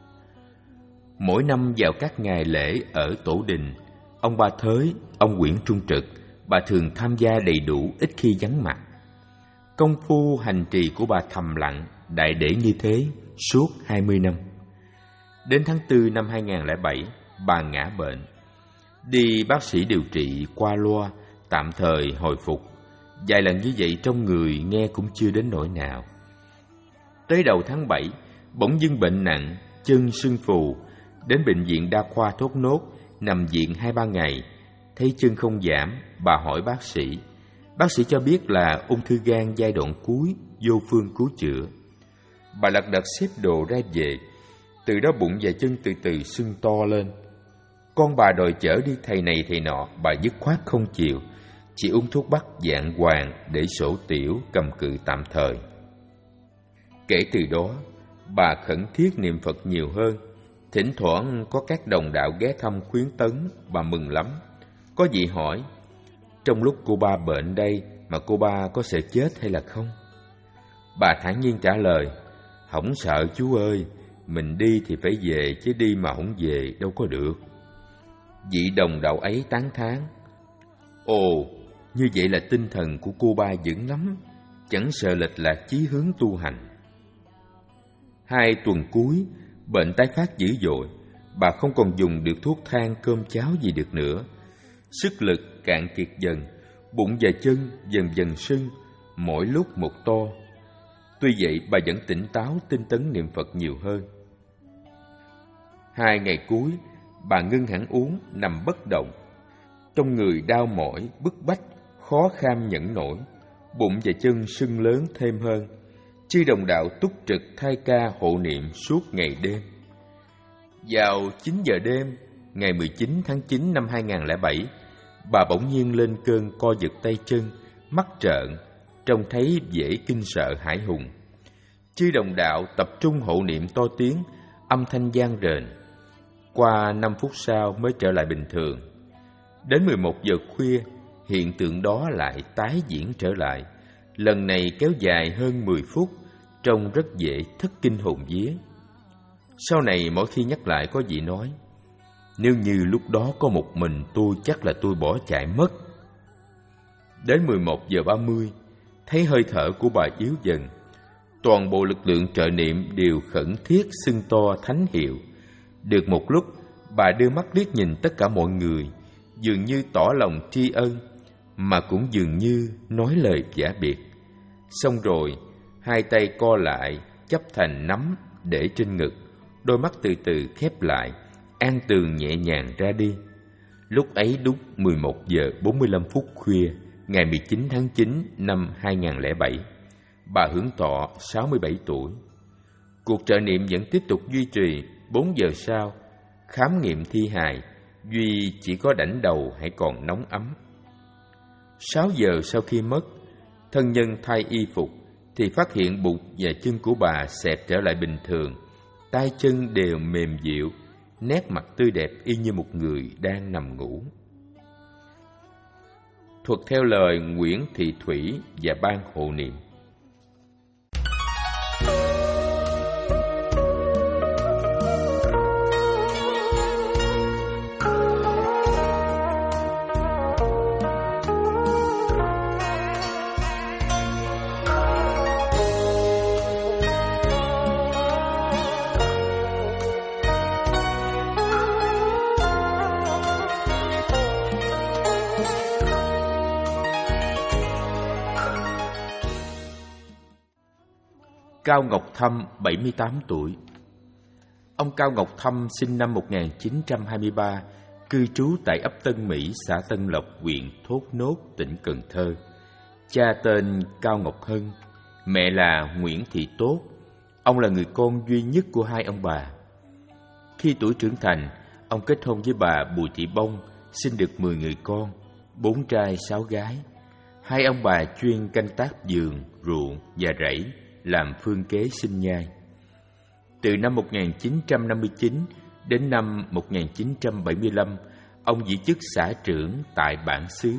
Mỗi năm vào các ngày lễ ở tổ đình, ông Ba Thới, ông Nguyễn Trung Trực, bà thường tham gia đầy đủ, ít khi vắng mặt. Công phu hành trì của bà thầm lặng, đại để như thế suốt hai mươi năm. Đến tháng tư năm hai nghìn không trăm lẻ bảy, bà ngã bệnh. Đi bác sĩ điều trị qua loa, tạm thời hồi phục. Vài lần như vậy trong người nghe cũng chưa đến nỗi nào. Tới đầu tháng bảy, bỗng dưng bệnh nặng, chân sưng phù. Đến bệnh viện đa khoa Thốt Nốt, nằm viện hai ba ngày. Thấy chân không giảm, bà hỏi bác sĩ. Bác sĩ cho biết là ung thư gan giai đoạn cuối, vô phương cứu chữa. Bà lật đật xếp đồ ra về. Từ đó bụng và chân từ từ sưng to lên. Con bà đòi chở đi thầy này thầy nọ, bà dứt khoát không chịu, chỉ uống thuốc bắc dạng hoàng để sổ tiểu cầm cự tạm thời. Kể từ đó, bà khẩn thiết niệm Phật nhiều hơn. Thỉnh thoảng có các đồng đạo ghé thăm khuyến tấn, bà mừng lắm. Có vị hỏi: "Trong lúc cô ba bệnh đây mà cô ba có sợ chết hay là không?" Bà thản nhiên trả lời: "Hổng sợ chú ơi, mình đi thì phải về, chứ đi mà không về đâu có được." Vị đồng đạo ấy tán thán: "Ồ, như vậy là tinh thần của cô ba vững lắm, chẳng sợ lệch lạc chí hướng tu hành." Hai tuần cuối, bệnh tái phát dữ dội. bà không còn dùng được thuốc thang cơm cháo gì được nữa. Sức lực cạn kiệt dần, bụng và chân dần dần sưng, mỗi lúc một to. Tuy vậy bà vẫn tỉnh táo tinh tấn niệm Phật nhiều hơn. Hai ngày cuối, bà ngưng hẳn uống, nằm bất động. Trong người đau mỏi, bức bách, khó kham nhẫn nổi, bụng và chân sưng lớn thêm hơn. Chư đồng đạo túc trực thay ca hộ niệm suốt ngày đêm. Vào chín giờ đêm, ngày mười chín tháng chín năm hai nghìn không trăm lẻ bảy, bà bỗng nhiên lên cơn co giật tay chân, mắt trợn, trông thấy dễ kinh sợ hãi hùng. Chư đồng đạo tập trung hộ niệm to tiếng, âm thanh vang rền. Qua năm phút sau mới trở lại bình thường. Đến mười một giờ khuya, hiện tượng đó lại tái diễn trở lại. Lần này kéo dài hơn mười phút, trông rất dễ thất kinh hồn vía. Sau này mỗi khi nhắc lại có vị nói: nếu như lúc đó có một mình tôi chắc là tôi bỏ chạy mất. Đến mười một giờ ba mươi, thấy hơi thở của bà yếu dần. Toàn bộ lực lượng trợ niệm đều khẩn thiết xưng to thánh hiệu. Được một lúc, bà đưa mắt liếc nhìn tất cả mọi người, dường như tỏ lòng tri ân, mà cũng dường như nói lời giả biệt. Xong rồi, hai tay co lại, chắp thành nắm để trên ngực, đôi mắt từ từ khép lại, an tường nhẹ nhàng ra đi. Lúc ấy đúng mười một giờ bốn mươi lăm phút khuya, ngày mười chín tháng chín năm hai nghìn không trăm lẻ bảy. Bà hưởng thọ sáu mươi bảy tuổi. Cuộc trợ niệm vẫn tiếp tục duy trì. Bốn giờ sau, khám nghiệm thi hài, Duy chỉ có đảnh đầu hãy còn nóng ấm. Sáu giờ sau khi mất, thân nhân thay y phục thì phát hiện bụng và chân của bà xẹp trở lại bình thường, tay chân đều mềm dịu, nét mặt tươi đẹp y như một người đang nằm ngủ. Thuật theo lời Nguyễn Thị Thủy và ban hộ niệm. Cao Ngọc Thâm, bảy mươi tám tuổi. Ông Cao Ngọc Thâm sinh năm một nghìn chín trăm hai mươi ba, cư trú tại ấp Tân Mỹ, xã Tân Lộc, huyện Thốt Nốt, tỉnh Cần Thơ. Cha tên Cao Ngọc Hân, mẹ là Nguyễn Thị Tốt. Ông là người con duy nhất của hai ông bà. Khi tuổi trưởng thành, ông kết hôn với bà Bùi Thị Bông, sinh được mười người con, bốn trai sáu gái. Hai ông bà chuyên canh tác vườn, ruộng và rẫy, làm phương kế sinh nhai. Từ năm một nghìn chín trăm năm mươi chín đến năm một nghìn chín trăm bảy mươi lăm, ông giữ chức xã trưởng tại bản xứ.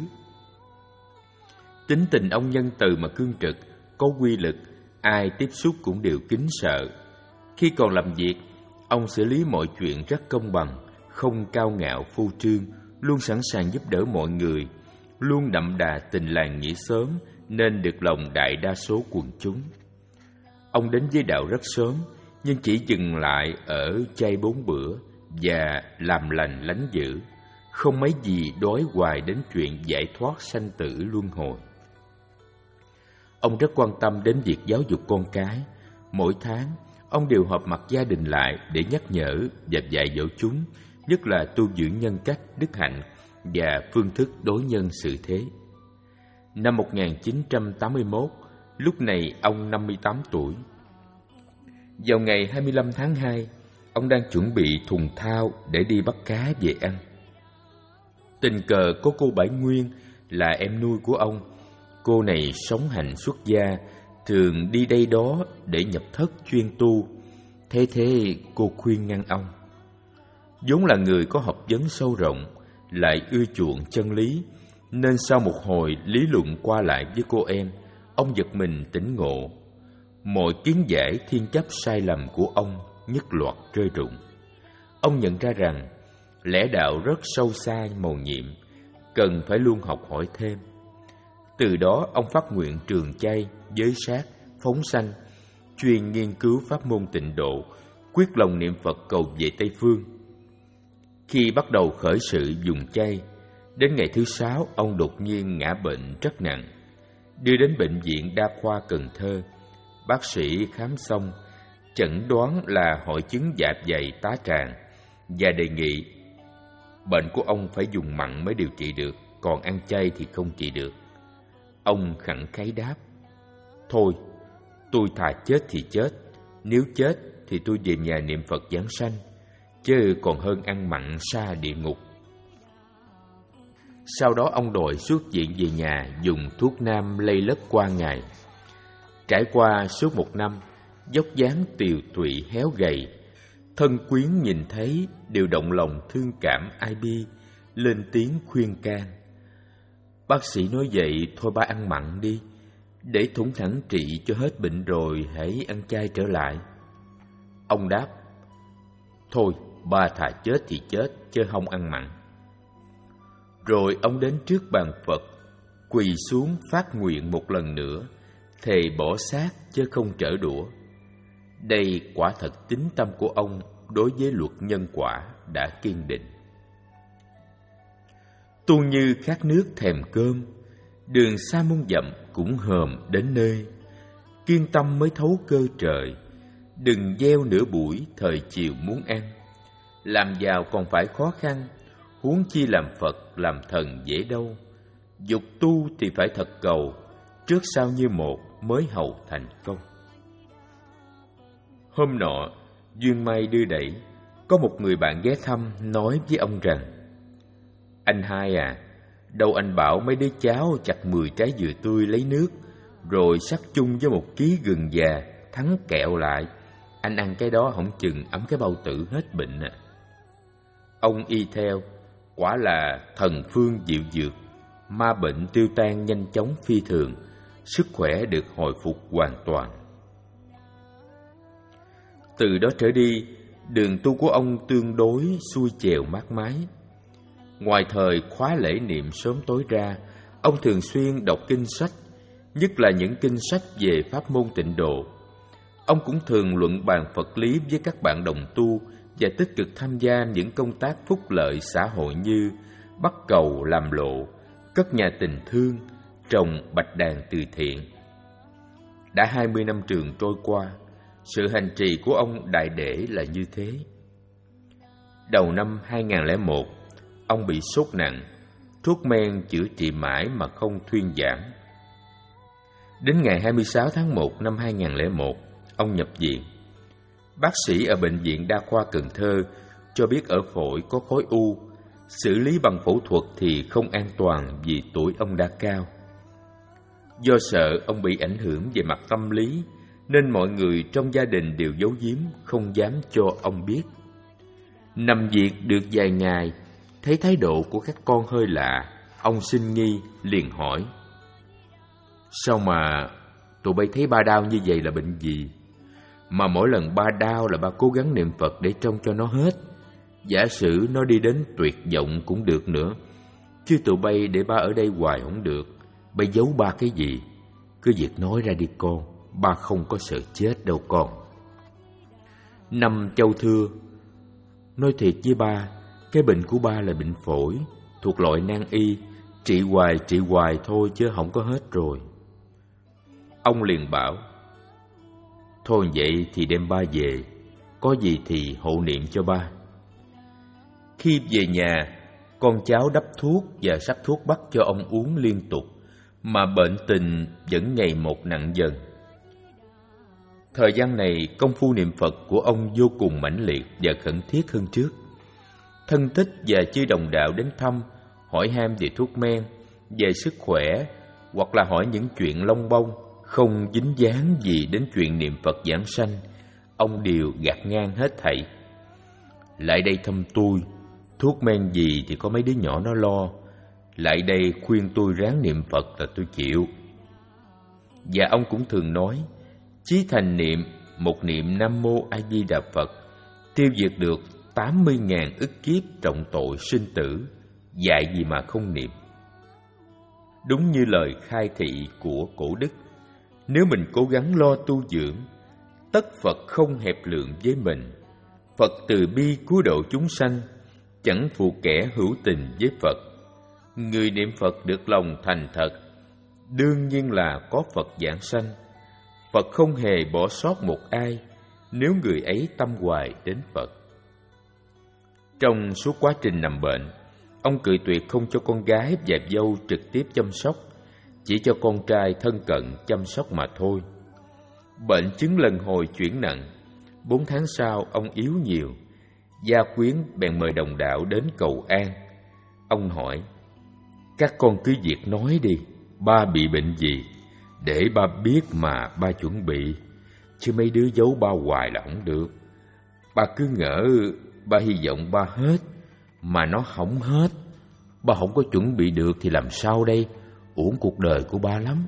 Tính tình ông nhân từ mà cương trực, có quy lực, ai tiếp xúc cũng đều kính sợ. Khi còn làm việc, ông xử lý mọi chuyện rất công bằng, không cao ngạo phô trương, luôn sẵn sàng giúp đỡ mọi người, luôn đậm đà tình làng nghĩa xóm, nên được lòng đại đa số quần chúng. Ông đến với đạo rất sớm, nhưng chỉ dừng lại ở chay bốn bữa và làm lành lánh dữ, không mấy gì đói hoài đến chuyện giải thoát sanh tử luân hồi. Ông rất quan tâm đến việc giáo dục con cái. Mỗi tháng, ông đều họp mặt gia đình lại để nhắc nhở và dạy dỗ chúng, nhất là tu dưỡng nhân cách, đức hạnh và phương thức đối nhân xử thế. Năm một nghìn chín trăm tám mươi mốt, lúc này ông năm mươi tám tuổi. Vào ngày hai mươi lăm tháng hai, ông đang chuẩn bị thùng thao để đi bắt cá về ăn. Tình cờ có cô Bảy Nguyên là em nuôi của ông. Cô này sống hạnh xuất gia, thường đi đây đó để nhập thất chuyên tu. Thế thế cô khuyên ngăn ông. Vốn là người có học vấn sâu rộng, lại ưa chuộng chân lý, nên sau một hồi lý luận qua lại với cô em, ông giật mình tỉnh ngộ. Mọi kiến giải thiên chấp sai lầm của ông nhất loạt rơi rụng. Ông nhận ra rằng lẽ đạo rất sâu xa mầu nhiệm, cần phải luôn học hỏi thêm. Từ đó ông phát nguyện trường chay, giới sát, phóng sanh, chuyên nghiên cứu pháp môn tịnh độ, quyết lòng niệm Phật cầu về Tây Phương. Khi bắt đầu khởi sự dùng chay, đến ngày thứ sáu ông đột nhiên ngã bệnh rất nặng. Đưa đến bệnh viện Đa khoa Cần Thơ, bác sĩ khám xong, chẩn đoán là hội chứng dạ dày tá tràng và đề nghị bệnh của ông phải dùng mặn mới điều trị được, còn ăn chay thì không trị được. Ông khẳng khái đáp: "Thôi, tôi thà chết thì chết, nếu chết thì tôi về nhà niệm Phật giảng sanh, chứ còn hơn ăn mặn sa địa ngục." Sau đó ông đòi xuất viện về nhà dùng thuốc nam lây lất qua ngày. Trải qua suốt một năm, dốc dáng tiều tụy héo gầy, thân quyến nhìn thấy đều động lòng thương cảm ai bi, lên tiếng khuyên can. Bác sĩ nói vậy thôi ba ăn mặn đi, để thủng thẳng trị cho hết bệnh rồi hãy ăn chay trở lại. Ông đáp: "Thôi, ba thà chết thì chết, chứ không ăn mặn." Rồi ông đến trước bàn Phật, quỳ xuống phát nguyện một lần nữa, thề bỏ xác chứ không trở đũa. Đây quả thật tín tâm của ông đối với luật nhân quả đã kiên định. Tu như khát nước thèm cơm, đường xa muôn dặm cũng hòm đến nơi. Kiên tâm mới thấu cơ trời, đừng gieo nửa buổi thời chiều muốn ăn. Làm giàu còn phải khó khăn, huống chi làm Phật làm thần dễ đâu. Dục tu thì phải thật cầu, trước sau như một mới hầu thành công. Hôm nọ, duyên may đưa đẩy, có một người bạn ghé thăm nói với ông rằng: "Anh hai à, đâu anh bảo mấy đứa cháu chặt mười trái dừa tươi lấy nước, rồi sắc chung với một ký gừng già, thắng kẹo lại. Anh ăn cái đó hổng chừng ấm cái bao tử hết bệnh à." Ông y theo, quả là thần phương diệu dược, ma bệnh tiêu tan nhanh chóng phi thường, sức khỏe được hồi phục hoàn toàn. Từ đó trở đi, đường tu của ông tương đối xuôi chèo mát mái. Ngoài thời khóa lễ niệm sớm tối ra, ông thường xuyên đọc kinh sách, nhất là những kinh sách về pháp môn tịnh độ. Ông cũng thường luận bàn Phật lý với các bạn đồng tu và tích cực tham gia những công tác phúc lợi xã hội như bắt cầu làm lộ, cất nhà tình thương, trồng bạch đàn từ thiện. Đã hai mươi năm trường trôi qua, sự hành trì của ông đại để là như thế. Đầu năm hai nghìn lẻ một, ông bị sốt nặng, thuốc men chữa trị mãi mà không thuyên giảm. Đến ngày hai mươi sáu tháng một năm hai nghìn lẻ một, ông nhập viện. Bác sĩ ở Bệnh viện Đa khoa Cần Thơ cho biết ở phổi có khối u, xử lý bằng phẫu thuật thì không an toàn vì tuổi ông đã cao. Do sợ ông bị ảnh hưởng về mặt tâm lý, nên mọi người trong gia đình đều giấu giếm, không dám cho ông biết. Nằm viện được vài ngày, thấy thái độ của các con hơi lạ, ông sinh nghi, liền hỏi: "Sao mà tụi bay thấy ba đau như vậy là bệnh gì? Mà mỗi lần ba đau là ba cố gắng niệm Phật để trông cho nó hết. Giả sử nó đi đến tuyệt vọng cũng được nữa, chứ tụi bay để ba ở đây hoài không được. Bay giấu ba cái gì? Cứ việc nói ra đi con, ba không có sợ chết đâu con." Năm Châu thưa: "Nói thiệt với ba, cái bệnh của ba là bệnh phổi, thuộc loại nan y, trị hoài trị hoài thôi chứ không có hết rồi." Ông liền bảo: "Thôi vậy thì đem ba về, có gì thì hộ niệm cho ba." Khi về nhà, con cháu đắp thuốc và sắc thuốc bắc cho ông uống liên tục, mà bệnh tình vẫn ngày một nặng dần. Thời gian này, công phu niệm Phật của ông vô cùng mãnh liệt và khẩn thiết hơn trước. Thân thích và chư đồng đạo đến thăm, hỏi han về thuốc men, về sức khỏe, hoặc là hỏi những chuyện lông bông, không dính dáng gì đến chuyện niệm Phật giảng sanh, ông đều gạt ngang hết thảy. "Lại đây thăm tôi, thuốc men gì thì có mấy đứa nhỏ nó lo. Lại đây khuyên tôi ráng niệm Phật là tôi chịu." Và ông cũng thường nói: "Chí thành niệm một niệm Nam Mô A Di Đà Phật, tiêu diệt được tám mươi ngàn ức kiếp trọng tội sinh tử, dạy gì mà không niệm." Đúng như lời khai thị của cổ đức, nếu mình cố gắng lo tu dưỡng, tất Phật không hẹp lượng với mình. Phật từ bi cứu độ chúng sanh, chẳng phụ kẻ hữu tình với Phật. Người niệm Phật được lòng thành thật, đương nhiên là có Phật giảng sanh. Phật không hề bỏ sót một ai, nếu người ấy tâm hoài đến Phật. Trong suốt quá trình nằm bệnh, ông cự tuyệt không cho con gái và dâu trực tiếp chăm sóc, chỉ cho con trai thân cận chăm sóc mà thôi. Bệnh chứng lần hồi chuyển nặng, bốn tháng sau ông yếu nhiều. Gia quyến bèn mời đồng đạo đến cầu an. Ông hỏi: các con cứ việc nói đi, ba bị bệnh gì, để ba biết mà ba chuẩn bị, chứ mấy đứa giấu ba hoài là không được. Ba cứ ngỡ ba hy vọng ba hết, mà nó không hết. Ba không có chuẩn bị được thì làm sao đây, uổng cuộc đời của ba lắm.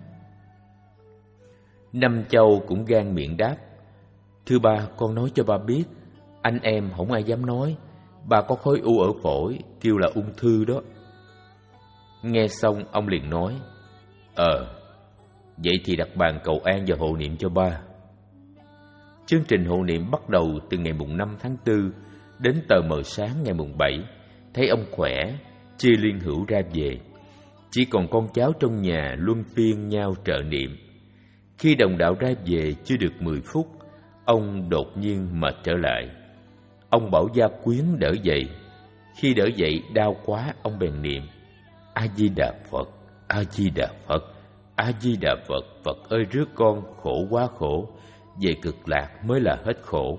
Năm Châu cũng gan miệng đáp: thưa ba, con nói cho ba biết, anh em không ai dám nói, ba có khối u ở phổi, kêu là ung thư đó. Nghe xong ông liền nói: Ờ, vậy thì đặt bàn cầu an và hộ niệm cho ba. Chương trình hộ niệm bắt đầu từ ngày mùng năm tháng tư, đến tờ mờ sáng ngày mùng bảy. Thấy ông khỏe, chia liên hữu ra về. Chỉ còn con cháu trong nhà luân phiên nhau trợ niệm. Khi đồng đạo ra về chưa được mười phút, ông đột nhiên mệt trở lại. Ông bảo gia quyến đỡ dậy. Khi đỡ dậy đau quá, ông bèn niệm: A Di Đà Phật, A Di Đà Phật, A Di Đà Phật. Phật ơi rước con, khổ quá khổ, về cực lạc mới là hết khổ.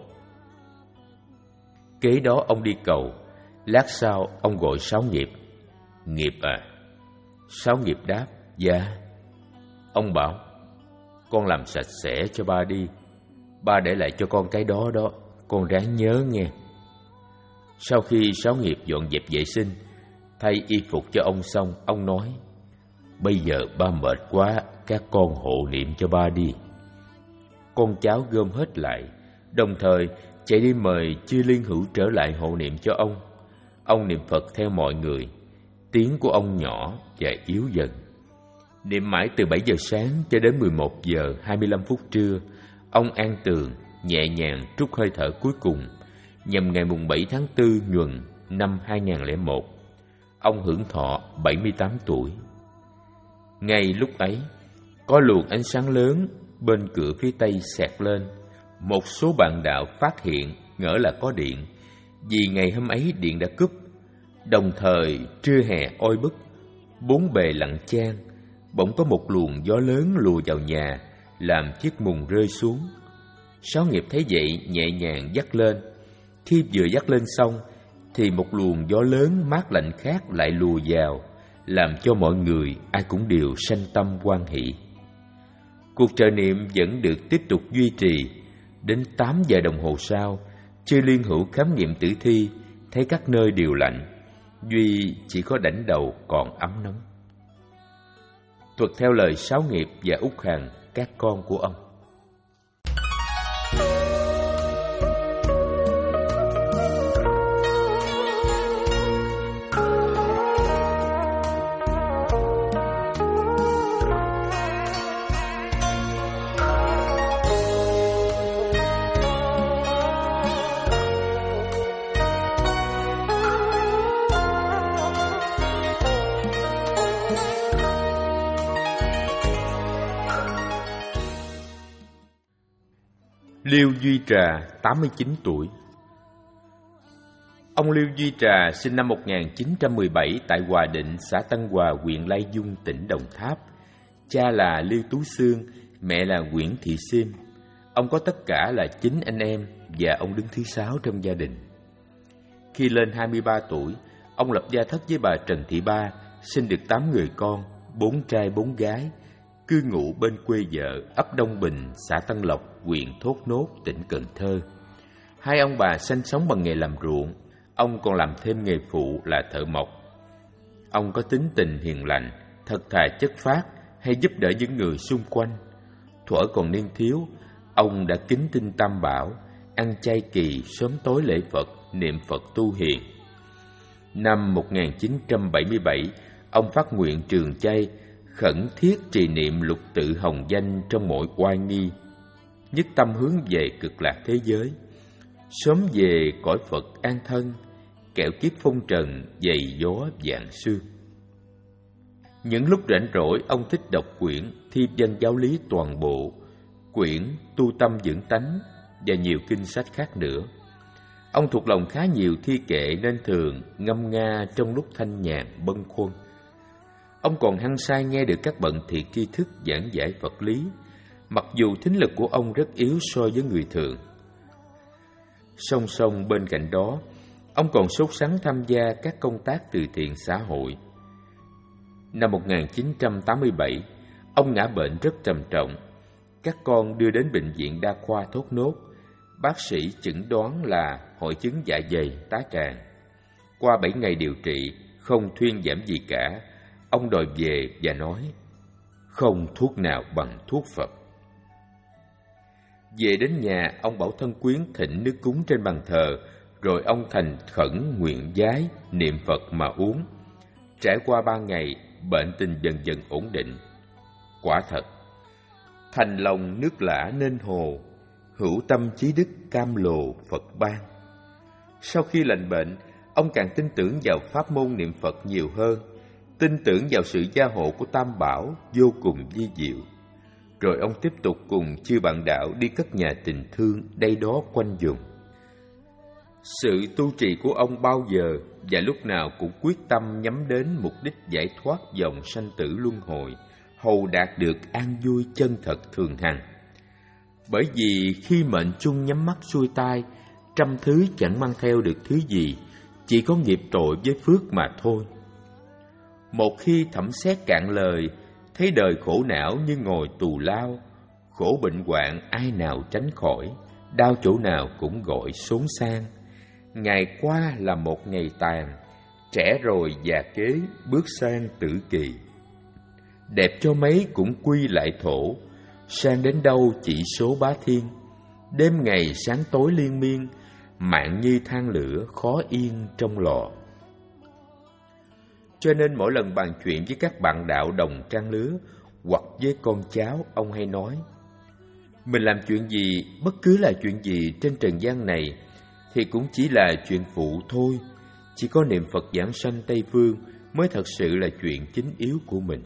Kế đó ông đi cầu. Lát sau ông gọi Sáu Nghiệp: Nghiệp à? Sáu Nghiệp đáp: Dạ. Ông bảo: con làm sạch sẽ cho ba đi, ba để lại cho con cái đó đó, con ráng nhớ nghe. Sau khi Sáu Nghiệp dọn dẹp vệ sinh, thay y phục cho ông xong, ông nói: bây giờ ba mệt quá, các con hộ niệm cho ba đi. Con cháu gom hết lại, đồng thời chạy đi mời chư liên hữu trở lại hộ niệm cho ông. Ông niệm Phật theo mọi người. Tiếng của ông nhỏ và yếu dần. Niệm mãi từ bảy giờ sáng cho đến mười một giờ hai mươi lăm phút trưa. Ông an tường, nhẹ nhàng trút hơi thở cuối cùng, nhằm ngày mùng bảy tháng tư nhuần năm hai nghìn không trăm lẻ một. Ông hưởng thọ bảy mươi tám tuổi. Ngay lúc ấy, có luồng ánh sáng lớn bên cửa phía tây xẹt lên. Một số bạn đạo phát hiện ngỡ là có điện, vì ngày hôm ấy điện đã cúp. Đồng thời trưa hè oi bức, bốn bề lặng chang, bỗng có một luồng gió lớn lùa vào nhà, làm chiếc mùng rơi xuống. Sáu Nghiệp thấy vậy nhẹ nhàng dắt lên. Khi vừa dắt lên xong, thì một luồng gió lớn mát lạnh khác lại lùa vào, làm cho mọi người ai cũng đều sanh tâm hoan hỷ. Cuộc trợ niệm vẫn được tiếp tục duy trì. Đến tám giờ đồng hồ sau, chư liên hữu khám nghiệm tử thi, thấy các nơi đều lạnh, duy chỉ có đảnh đầu còn ấm nóng. Thuật theo lời Sáu Nghiệp và Út Hằng, các con của ông. Liêu Duy Trà, tám mươi chín tuổi. Ông Liêu Duy Trà sinh năm một nghìn chín trăm mười bảy tại Hòa Định, xã Tân Hòa, huyện Lai Vung, tỉnh Đồng Tháp. Cha là Liêu Tú Xương, mẹ là Nguyễn Thị Sim. Ông có tất cả là chín anh em và ông đứng thứ sáu trong gia đình. Khi lên hai mươi ba tuổi, ông lập gia thất với bà Trần Thị Ba, sinh được tám người con, bốn trai bốn gái, cư ngụ bên quê vợ ấp Đông Bình, xã Tân Lộc, huyện Thốt Nốt, tỉnh Cần Thơ. Hai ông bà sinh sống bằng nghề làm ruộng, ông còn làm thêm nghề phụ là thợ mộc. Ông có tính tình hiền lành, thật thà chất phác, hay giúp đỡ những người xung quanh. Thuở còn niên thiếu, ông đã kính tin Tam Bảo, ăn chay kỳ, sớm tối lễ Phật, niệm Phật tu hiền. Năm một nghìn chín trăm bảy mươi bảy, ông phát nguyện trường chay, khẩn thiết trì niệm lục tự hồng danh trong mọi oai nghi, nhất tâm hướng về cực lạc thế giới, sớm về cõi Phật an thân, kẻo kiếp phong trần dày gió vạn sương. Những lúc rảnh rỗi, ông thích đọc quyển Thi Văn Giáo Lý toàn bộ, quyển Tu Tâm Dưỡng Tánh và nhiều kinh sách khác nữa. Ông thuộc lòng khá nhiều thi kệ nên thường ngâm nga trong lúc thanh nhàn bâng khuâng. Ông còn hăng say nghe được các bậc thiện tri thức giảng giải Phật lý, mặc dù thính lực của ông rất yếu so với người thường. Song song bên cạnh đó, ông còn sốt sắng tham gia các công tác từ thiện xã hội. Năm một nghìn chín trăm tám mươi bảy, ông ngã bệnh rất trầm trọng. Các con đưa đến bệnh viện đa khoa Thốt Nốt. Bác sĩ chẩn đoán là hội chứng dạ dày tá tràng. Qua bảy ngày điều trị, không thuyên giảm gì cả. Ông đòi về và nói, không thuốc nào bằng thuốc Phật. Về đến nhà, ông bảo thân quyến thịnh nước cúng trên bàn thờ, rồi ông thành khẩn nguyện vái, niệm Phật mà uống. Trải qua ba ngày, bệnh tình dần dần ổn định. Quả thật, thành lòng nước lã nên hồ, hữu tâm chí đức cam lồ Phật ban. Sau khi lành bệnh, ông càng tin tưởng vào pháp môn niệm Phật nhiều hơn, tin tưởng vào sự gia hộ của Tam Bảo vô cùng vi diệu. Rồi ông tiếp tục cùng chư bạn đạo đi cất nhà tình thương đây đó quanh vùng. Sự tu trì của ông bao giờ và lúc nào cũng quyết tâm nhắm đến mục đích giải thoát dòng sanh tử luân hồi, hầu đạt được an vui chân thật thường hằng. Bởi vì khi mệnh chung nhắm mắt xuôi tai, trăm thứ chẳng mang theo được thứ gì, chỉ có nghiệp tội với phước mà thôi. Một khi thẩm xét cạn lời, thấy đời khổ não như ngồi tù lao, khổ bệnh hoạn ai nào tránh khỏi, đau chỗ nào cũng gọi xốn sang. Ngày qua là một ngày tàn, trẻ rồi già kế bước sang tử kỳ. Đẹp cho mấy cũng quy lại thổ, sang đến đâu chỉ số bá thiên. Đêm ngày sáng tối liên miên, mạng như than lửa khó yên trong lò. Cho nên mỗi lần bàn chuyện với các bạn đạo đồng trang lứa hoặc với con cháu, ông hay nói, mình làm chuyện gì, bất cứ là chuyện gì trên trần gian này thì cũng chỉ là chuyện phụ thôi. Chỉ có niệm Phật giảng sanh Tây Phương mới thật sự là chuyện chính yếu của mình.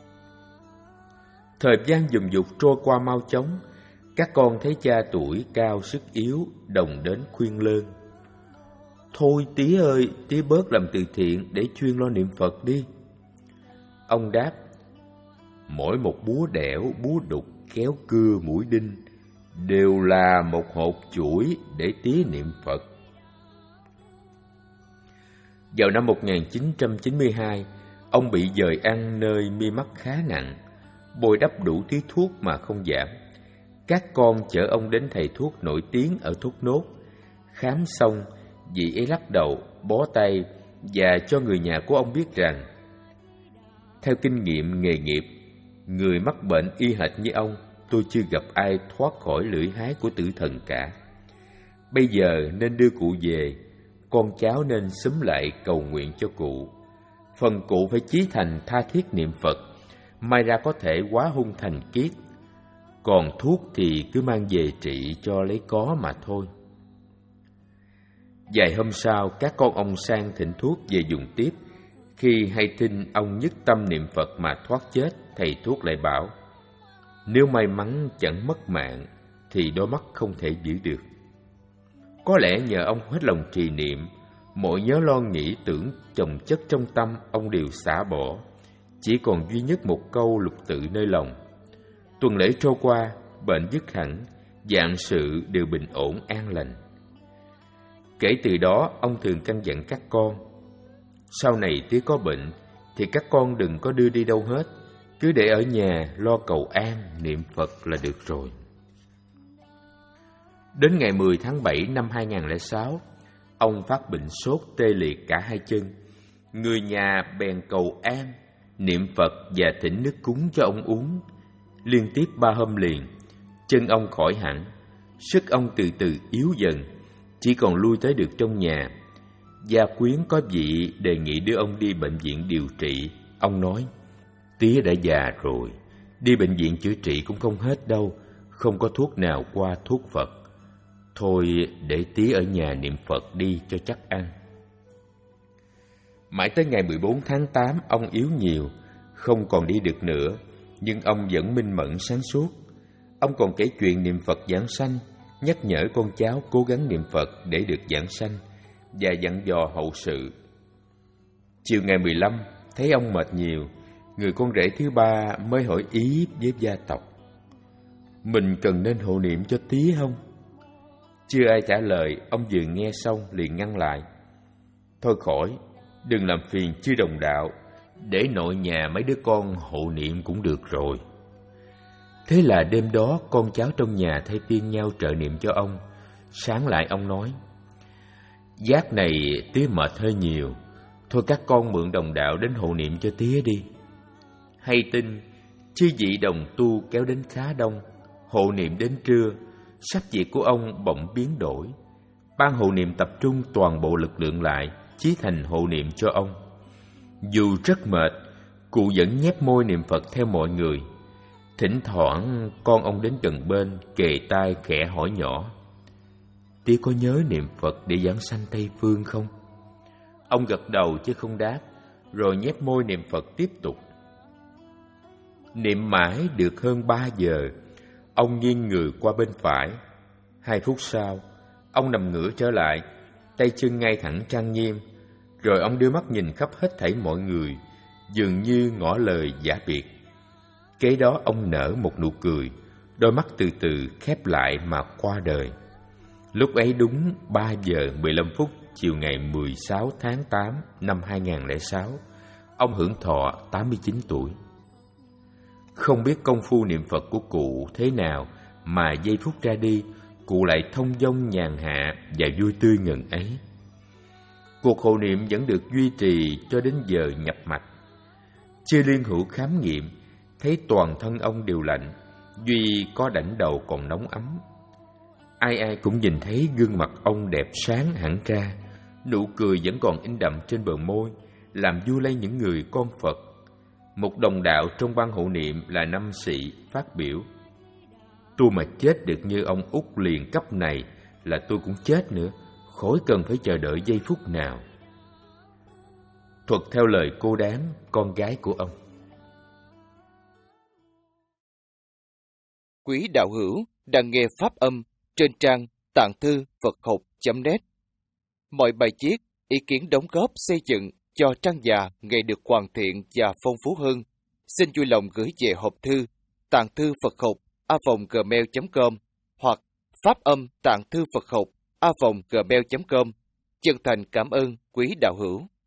Thời gian dùm dục trôi qua mau chóng. Các con thấy cha tuổi cao sức yếu, đồng đến khuyên lơn. Thôi tía ơi, tía bớt làm từ thiện để chuyên lo niệm Phật đi. Ông đáp, mỗi một búa đẽo, búa đục, kéo cưa, mũi đinh đều là một hột chuỗi để tía niệm Phật. Vào năm một nghìn chín trăm chín mươi hai, ông bị dời ăn nơi mi mắt khá nặng, bồi đắp đủ thứ thuốc mà không giảm. Các con chở ông đến thầy thuốc nổi tiếng ở Thốt Nốt. Khám xong, vị ấy lắc đầu, bó tay và cho người nhà của ông biết rằng, theo kinh nghiệm nghề nghiệp, người mắc bệnh y hệt như ông, tôi chưa gặp ai thoát khỏi lưỡi hái của tử thần cả. Bây giờ nên đưa cụ về, con cháu nên xúm lại cầu nguyện cho cụ. Phần cụ phải chí thành tha thiết niệm Phật, may ra có thể hóa hung thành kiết. Còn thuốc thì cứ mang về trị cho lấy có mà thôi. Vài hôm sau, các con ông sang thỉnh thuốc về dùng tiếp. Khi hay tin ông nhất tâm niệm Phật mà thoát chết, thầy thuốc lại bảo, nếu may mắn chẳng mất mạng thì đôi mắt không thể giữ được. Có lẽ nhờ ông hết lòng trì niệm, mọi nhớ lo nghĩ tưởng chồng chất trong tâm ông đều xả bỏ, chỉ còn duy nhất một câu lục tự nơi lòng. Tuần lễ trôi qua, bệnh dứt hẳn, vạn sự đều bình ổn an lành. Kể từ đó, ông thường căn dặn các con, sau này tía có bệnh thì các con đừng có đưa đi đâu hết, cứ để ở nhà lo cầu an, niệm Phật là được rồi. Đến ngày mười tháng bảy năm hai nghìn lẻ sáu, ông phát bệnh sốt tê liệt cả hai chân. Người nhà bèn cầu an, niệm Phật và thỉnh nước cúng cho ông uống. Liên tiếp ba hôm liền, chân ông khỏi hẳn, sức ông từ từ yếu dần, chỉ còn lui tới được trong nhà. Gia quyến có vị đề nghị đưa ông đi bệnh viện điều trị. Ông nói, tía đã già rồi, đi bệnh viện chữa trị cũng không hết đâu, không có thuốc nào qua thuốc Phật. Thôi để tía ở nhà niệm Phật đi cho chắc ăn. Mãi tới ngày mười bốn tháng tám, ông yếu nhiều, không còn đi được nữa, nhưng ông vẫn minh mẫn sáng suốt. Ông còn kể chuyện niệm Phật giảng sanh, nhắc nhở con cháu cố gắng niệm Phật để được giảng sanh, và dặn dò hậu sự. Chiều ngày mười lăm, thấy ông mệt nhiều, người con rể thứ ba mới hỏi ý với gia tộc: mình cần nên hộ niệm cho tía không? Chưa ai trả lời, ông vừa nghe xong liền ngăn lại: thôi khỏi, đừng làm phiền chư đồng đạo, để nội nhà mấy đứa con hộ niệm cũng được rồi. Thế là đêm đó con cháu trong nhà thay phiên nhau trợ niệm cho ông. Sáng lại ông nói: giác này tía mệt hơi nhiều, thôi các con mượn đồng đạo đến hộ niệm cho tía đi. Hay tin chư vị đồng tu kéo đến khá đông, hộ niệm đến trưa, sắc việc của ông bỗng biến đổi. Ban hộ niệm tập trung toàn bộ lực lượng lại, chí thành hộ niệm cho ông. Dù rất mệt, cụ vẫn nhếch môi niệm Phật theo mọi người. Thỉnh thoảng con ông đến gần bên, kề tai khẽ hỏi nhỏ: tía có nhớ niệm Phật để giảng sanh Tây Phương không? Ông gật đầu chứ không đáp, rồi nhếch môi niệm Phật tiếp tục. Niệm mãi được hơn ba giờ, ông nghiêng người qua bên phải. Hai phút sau, ông nằm ngửa trở lại, tay chân ngay thẳng trang nghiêm. Rồi ông đưa mắt nhìn khắp hết thảy mọi người, dường như ngỏ lời giả biệt. Kế đó ông nở một nụ cười, đôi mắt từ từ khép lại mà qua đời. Lúc ấy đúng ba giờ mười lăm phút chiều ngày mười sáu tháng tám năm hai nghìn không trăm lẻ sáu, ông hưởng thọ tám mươi chín tuổi. Không biết công phu niệm Phật của cụ thế nào mà giây phút ra đi, cụ lại thông dong nhàn hạ và vui tươi ngần ấy. Cuộc hộ niệm vẫn được duy trì cho đến giờ nhập mạch. Chư liên hữu khám nghiệm, thấy toàn thân ông đều lạnh, duy có đảnh đầu còn nóng ấm. Ai ai cũng nhìn thấy gương mặt ông đẹp sáng hẳn ra, nụ cười vẫn còn in đậm trên bờ môi, làm vui lây những người con Phật. Một đồng đạo trong ban hộ niệm là Năm Sĩ phát biểu: tôi mà chết được như ông Út liền cấp này là tôi cũng chết nữa, khỏi cần phải chờ đợi giây phút nào. Thuật theo lời cô Đán, con gái của ông. Quý đạo hữu đang nghe pháp âm trên trang tạng thư Phật học chấm net. Mọi bài viết, ý kiến đóng góp xây dựng cho trang già ngày được hoàn thiện và phong phú hơn, xin vui lòng gửi về hộp thư tạng thư Phật học a vòng gmail chấm com hoặc pháp âm tạng thư Phật học a vòng gmail chấm com. Chân thành cảm ơn quý đạo hữu.